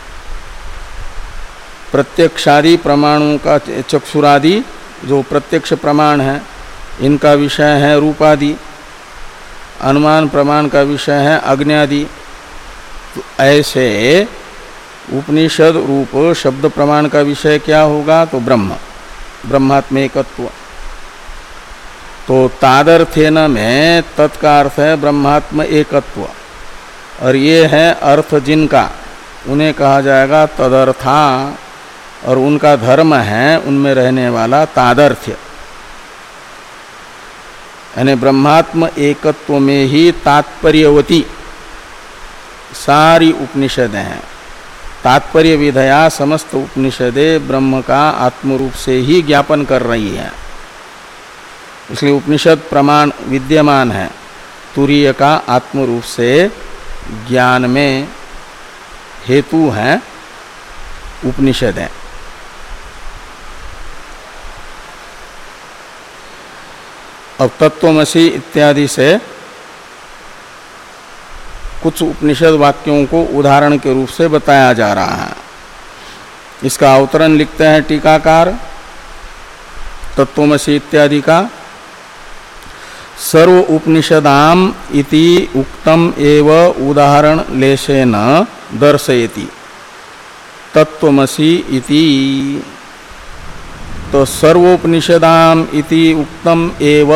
प्रत्यक्षादि प्रमाणों का, चक्षुरादि जो प्रत्यक्ष प्रमाण है, इनका विषय है रूपादि। अनुमान प्रमाण का विषय है अग्न्यादि। तो ऐसे उपनिषद रूप शब्द प्रमाण का विषय क्या होगा? तो ब्रह्म, ब्रह्मात्म एकत्व। तो तादर्थेन में तत्का अर्थ है ब्रह्मात्म एकत्व, और ये है अर्थ जिनका, उन्हें कहा जाएगा तदर्था, और उनका धर्म है उनमें रहने वाला तादर्थ्य। यानी ब्रह्मात्म एकत्व में ही तात्पर्यवती सारी उपनिषदें हैं। तात्पर्य विधया समस्त उपनिषदें ब्रह्म का आत्मरूप से ही ज्ञापन कर रही हैं। इसलिए उपनिषद प्रमाण विद्यमान है, तुरीय का आत्मरूप से ज्ञान में हेतु हैं उपनिषदें। अब तत्वमसि इत्यादि से कुछ उपनिषद वाक्यों को उदाहरण के रूप से बताया जा रहा है। इसका अवतरण लिखते हैं टीकाकार तत्वमसि इत्यादि का। सर्व उपनिषदाम इति उक्तम एव उदाहरण लेशेन दर्शयति तत्वमसि इति। तो सर्वोपनिषदाम इति उक्तम एव,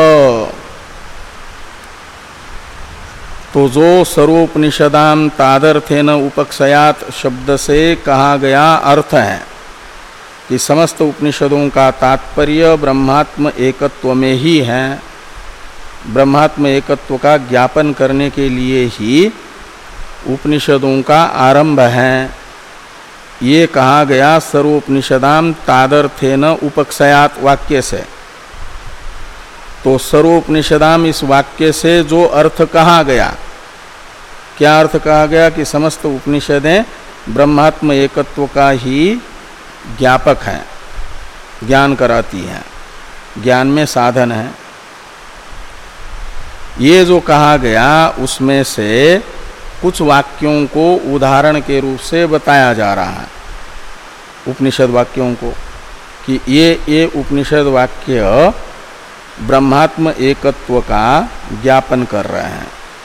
तो जो सर्वोपनिषदाम तादर्थेन उपक्षयात शब्द से कहा गया अर्थ है कि समस्त उपनिषदों का तात्पर्य ब्रह्मात्म एकत्व में ही है। ब्रह्मात्म एकत्व का ज्ञापन करने के लिए ही उपनिषदों का आरंभ है। ये कहा गया सर्वोपनिषदाम तादर्थेन उपक्षयात वाक्य से। तो सर्वोपनिषदाम इस वाक्य से जो अर्थ कहा गया, क्या अर्थ कहा गया? कि समस्त उपनिषदें ब्रह्मात्म एकत्व का ही ज्ञापक हैं, ज्ञान कराती हैं, ज्ञान में साधन है। ये जो कहा गया उसमें से कुछ वाक्यों को उदाहरण के रूप से बताया जा रहा है, उपनिषद वाक्यों को, कि ये ये उपनिषद वाक्य ब्रह्मात्म एकत्व का ज्ञापन कर रहे हैं,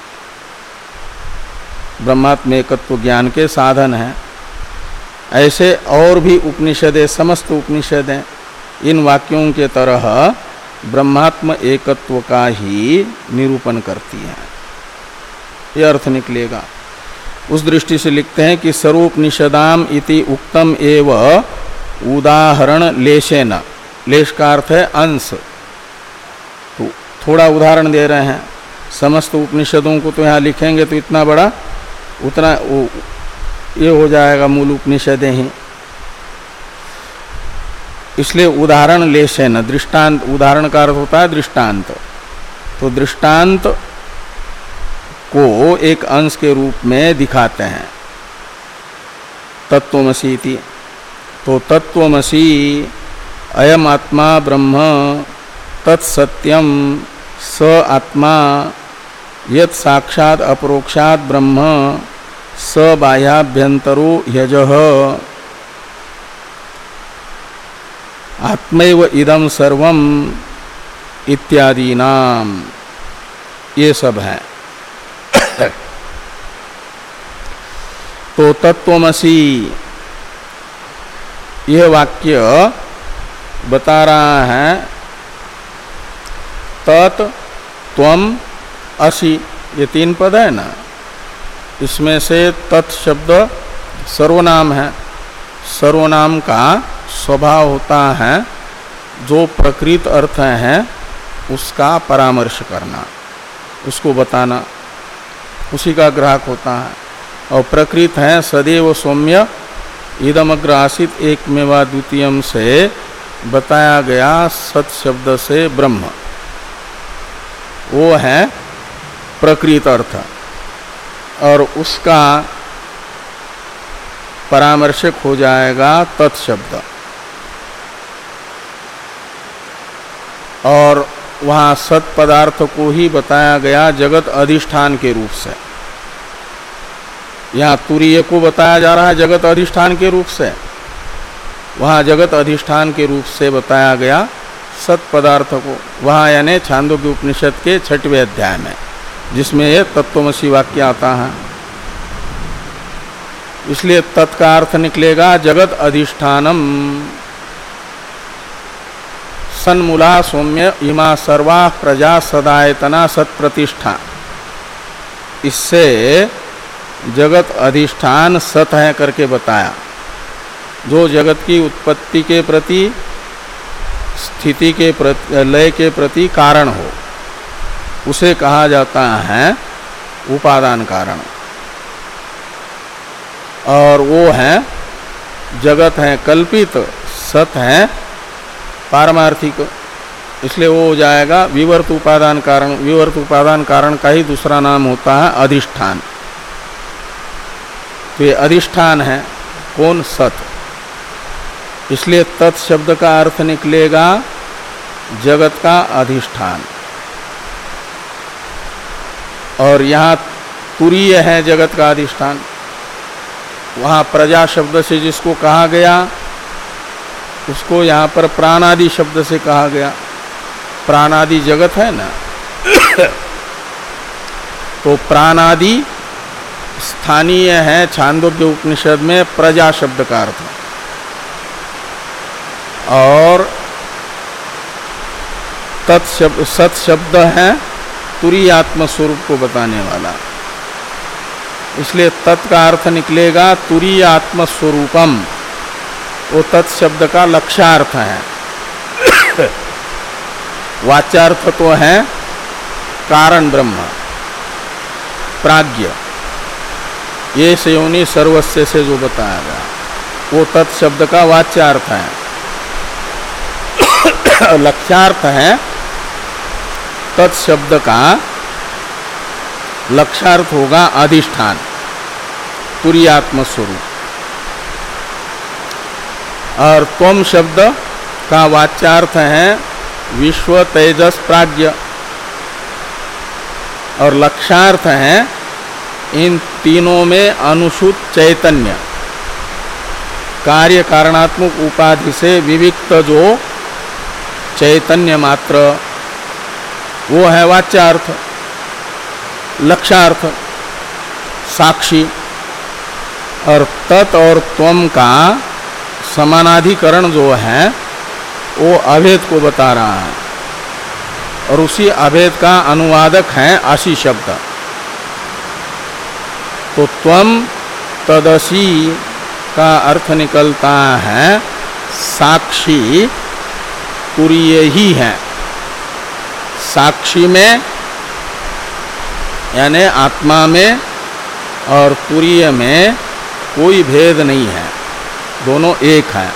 ब्रह्मात्म एकत्व ज्ञान के साधन हैं। ऐसे और भी उपनिषदें, समस्त उपनिषदें इन वाक्यों के तरह ब्रह्मात्म एकत्व का ही निरूपण करती हैं, यह अर्थ निकलेगा। उस दृष्टि से लिखते हैं कि सर्वोपनिषदाम इति उक्तम एव उदाहरण लेशेन, लेश का अर्थ है अंश, तो थोड़ा उदाहरण दे रहे हैं। समस्त उपनिषदों को तो यहाँ लिखेंगे तो इतना बड़ा, उतना ये हो जाएगा मूल उपनिषदें ही, इसलिए उदाहरण लेशेन, दृष्टांत, उदाहरण का अर्थ होता है दृष्टांत, तो दृष्टांत को एक अंश के रूप में दिखाते हैं। तत्वमसि इति, तो तत्वमसि अयम आत्मा ब्रह्म तत्सत्यम स आत्मा यत् साक्षात् अपरोक्षात् ब्रह्म स बाह्याभ्यंतरो ह्यजः आत्मैव इदं सर्वम इत्यादि नाम, ये सब है। तो तत्वमसि यह वाक्य बता रहा है तत् त्वम असि, ये तीन पद है ना, इसमें से तत् शब्द सर्वनाम है। सर्वनाम का स्वभाव होता है जो प्रकृत अर्थ है उसका परामर्श करना, उसको बताना, उसी का ग्राहक होता है। और प्रकृत है सदैव सौम्य इदमग्र आसित एकमेवा द्वितीयम से बताया गया सत शब्द से ब्रह्म, वो है प्रकृत अर्थ, और उसका परामर्शक हो जाएगा तत्शब्द। और वहाँ सत पदार्थ को ही बताया गया जगत अधिष्ठान के रूप से। यहाँ तुरीय को बताया जा रहा है जगत अधिष्ठान के रूप से, वहाँ जगत अधिष्ठान के रूप से बताया गया सत पदार्थ को, वहाँ यानी छांदोग्य उपनिषद के छठवें अध्याय में, जिसमें यह तत्वमसि वाक्य आता है। इसलिए तत् का अर्थ निकलेगा जगत अधिष्ठानम सन्मूला सौम्य इमा सर्वा प्रजा सदायतना सत्प्रतिष्ठा। इससे जगत अधिष्ठान सत है करके बताया, जो जगत की उत्पत्ति के प्रति, स्थिति के प्रति, लय के प्रति कारण हो, उसे कहा जाता है उपादान कारण। और वो है जगत है कल्पित, सत है पारमार्थिक, इसलिए वो हो जाएगा विवर्त उपादान कारण। विवर्त उपादान कारण का ही दूसरा नाम होता है अधिष्ठान। तो ये अधिष्ठान है कौन? सत। इसलिए तत् शब्द का अर्थ निकलेगा जगत का अधिष्ठान। और यहाँ तुरीय है जगत का अधिष्ठान, वहाँ प्रजा शब्द से जिसको कहा गया उसको यहाँ पर प्राणादि शब्द से कहा गया। प्राणादि जगत है ना तो प्राणादि स्थानीय है छांदोग्य उपनिषद में प्रजा शब्द का अर्थ, और तत्शब्द सत शब्द है तुरीय आत्म स्वरूप को बताने वाला। इसलिए तत् का अर्थ निकलेगा तुरीय आत्म स्वरूपम, वो तत्शब्द का लक्ष्यार्थ है। वाच्यार्थ तो है कारण ब्रह्म, प्राज्ञ, ये संयोनि सर्वस्य से जो बताया गया वो तत्शब्द का वाच्यार्थ है। लक्ष्यार्थ है तत्शब्द का, लक्ष्यार्थ होगा अधिष्ठान, तुरीयात्म स्वरूप। और त्वम शब्द का वाच्यार्थ है विश्व तेजस प्राज्ञ, और लक्ष्यार्थ है इन तीनों में अनुसूत चैतन्य कार्य कारणात्मक उपाधि से विविक्त जो चैतन्य मात्र, वो है वाच्यार्थ, लक्ष्यार्थ, साक्षी। और तत् और त्वम का समानाधिकरण जो है वो अभेद को बता रहा है, और उसी अभेद का अनुवादक है असी शब्द। तो त्वम तदसी का अर्थ निकलता है साक्षी तुरीय ही है। साक्षी में यानी आत्मा में और तुरीय में कोई भेद नहीं है, दोनों एक है।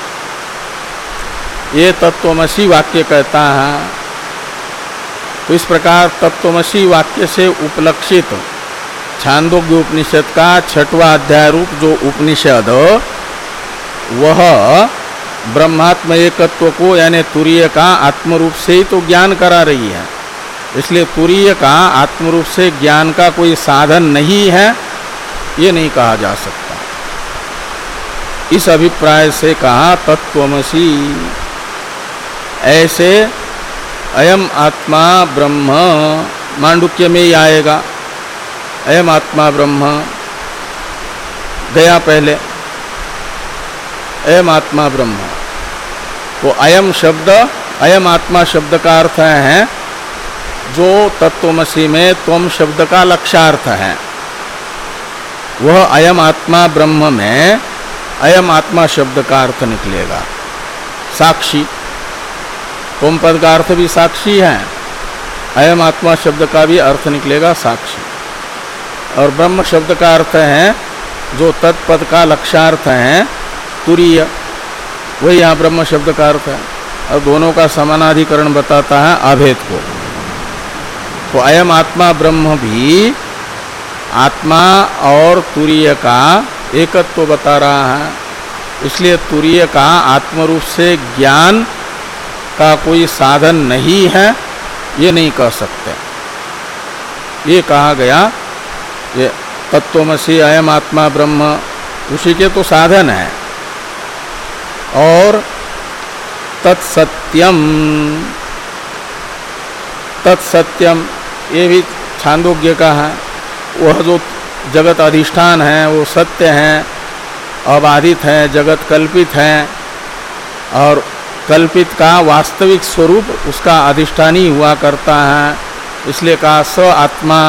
ये तत्वमसी वाक्य कहता है। तो इस प्रकार तत्वमसी वाक्य से उपलक्षित छांदोग्य उपनिषद का छठवां अध्याय रूप जो उपनिषद, वह ब्रह्मात्म एकत्व को यानी तुरीय का आत्मरूप से ही तो ज्ञान करा रही है। इसलिए तुरीय का आत्मरूप से ज्ञान का कोई साधन नहीं है, ये नहीं कहा जा सकता। इस अभिप्राय से कहा तत्वमसी। ऐसे अयम आत्मा ब्रह्म मांडुक्य में ही आएगा। अयम आत्मा ब्रह्म गया पहले, अयम आत्मा ब्रह्म। तो अयम शब्द, अयम आत्मा शब्द का अर्थ है जो तत्वमसी में त्वम शब्द का लक्ष्यार्थ है, वह अयम आत्मा ब्रह्म में अयम आत्मा शब्द का अर्थ निकलेगा साक्षी। त्वम पद का अर्थ भी साक्षी है, अयम आत्मा शब्द का भी अर्थ निकलेगा साक्षी। और ब्रह्म शब्द का अर्थ है जो तत्पद का लक्ष्यार्थ है तुरीय, वही यहाँ ब्रह्म शब्द का अर्थ है। और दोनों का समानाधिकरण बताता है अभेद को। तो अयम आत्मा ब्रह्म भी आत्मा और तुरीय का एकत्व बता रहा है। इसलिए तुरीय का आत्मरूप से ज्ञान का कोई साधन नहीं है, ये नहीं कह सकते। ये कहा गया ये तत्वमसी अयम आत्मा ब्रह्म उसी के तो साधन है। और तत्सत्यम, तत्सत्यम ये भी छांदोग्य का है। वह जो जगत अधिष्ठान है वो सत्य है, अबाधित है, जगत कल्पित है, और कल्पित का वास्तविक स्वरूप उसका अधिष्ठानी हुआ करता है। इसलिए कहा स आत्मा।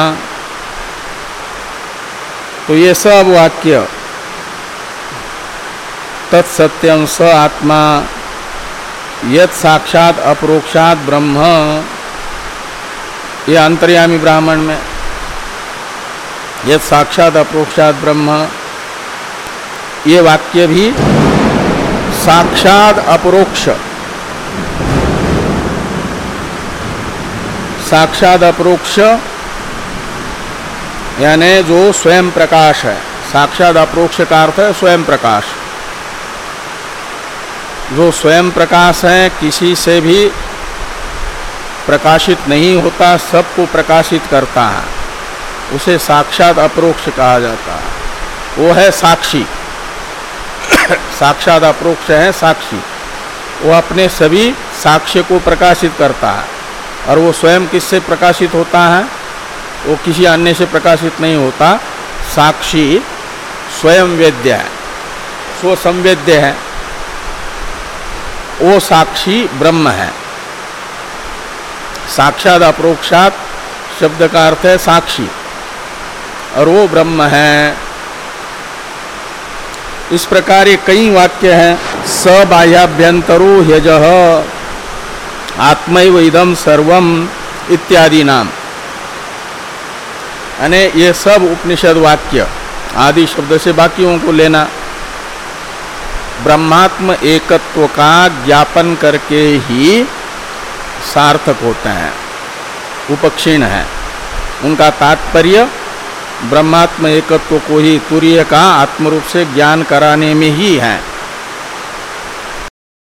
तो ये सब वाक्य तत्सत्यम स आत्मा यत् साक्षात अपरोक्षात ब्रह्म, ये अंतर्यामी ब्राह्मण में यत् साक्षात अपरोक्षात ब्रह्म, ये वाक्य भी साक्षात अपरोक्ष, साक्षात अपरोक्ष यानी जो स्वयं प्रकाश है। साक्षात अपरोक्ष का अर्थ है स्वयं प्रकाश। जो स्वयं प्रकाश है, किसी से भी प्रकाशित नहीं होता, सबको प्रकाशित करता है, उसे साक्षात अपरोक्ष कहा जाता है। वो है साक्षी। साक्षात अपरोक्ष है साक्षी। वो अपने सभी साक्ष्य को प्रकाशित करता है। और वो स्वयं किससे प्रकाशित होता है? वो किसी अन्य से प्रकाशित नहीं होता। साक्षी स्वयं वेद्य है, स्व संवेद्य है। वो साक्षी ब्रह्म है। साक्षात अपरोक्षात शब्द का अर्थ है साक्षी, और वो ब्रह्म है। इस प्रकार ये कई वाक्य हैं। स बाह्याभ्यंतरो ह्यजः आत्मैव इदं सर्वम इत्यादि नाम, यानी ये सब उपनिषद वाक्य आदि शब्द से बाकियों को लेना ब्रह्मात्म एकत्व का ज्ञापन करके ही सार्थक होते हैं, उपक्षीण है। उनका तात्पर्य ब्रह्मात्म एकत्व को ही तुरीय का आत्मरूप से ज्ञान कराने में ही है।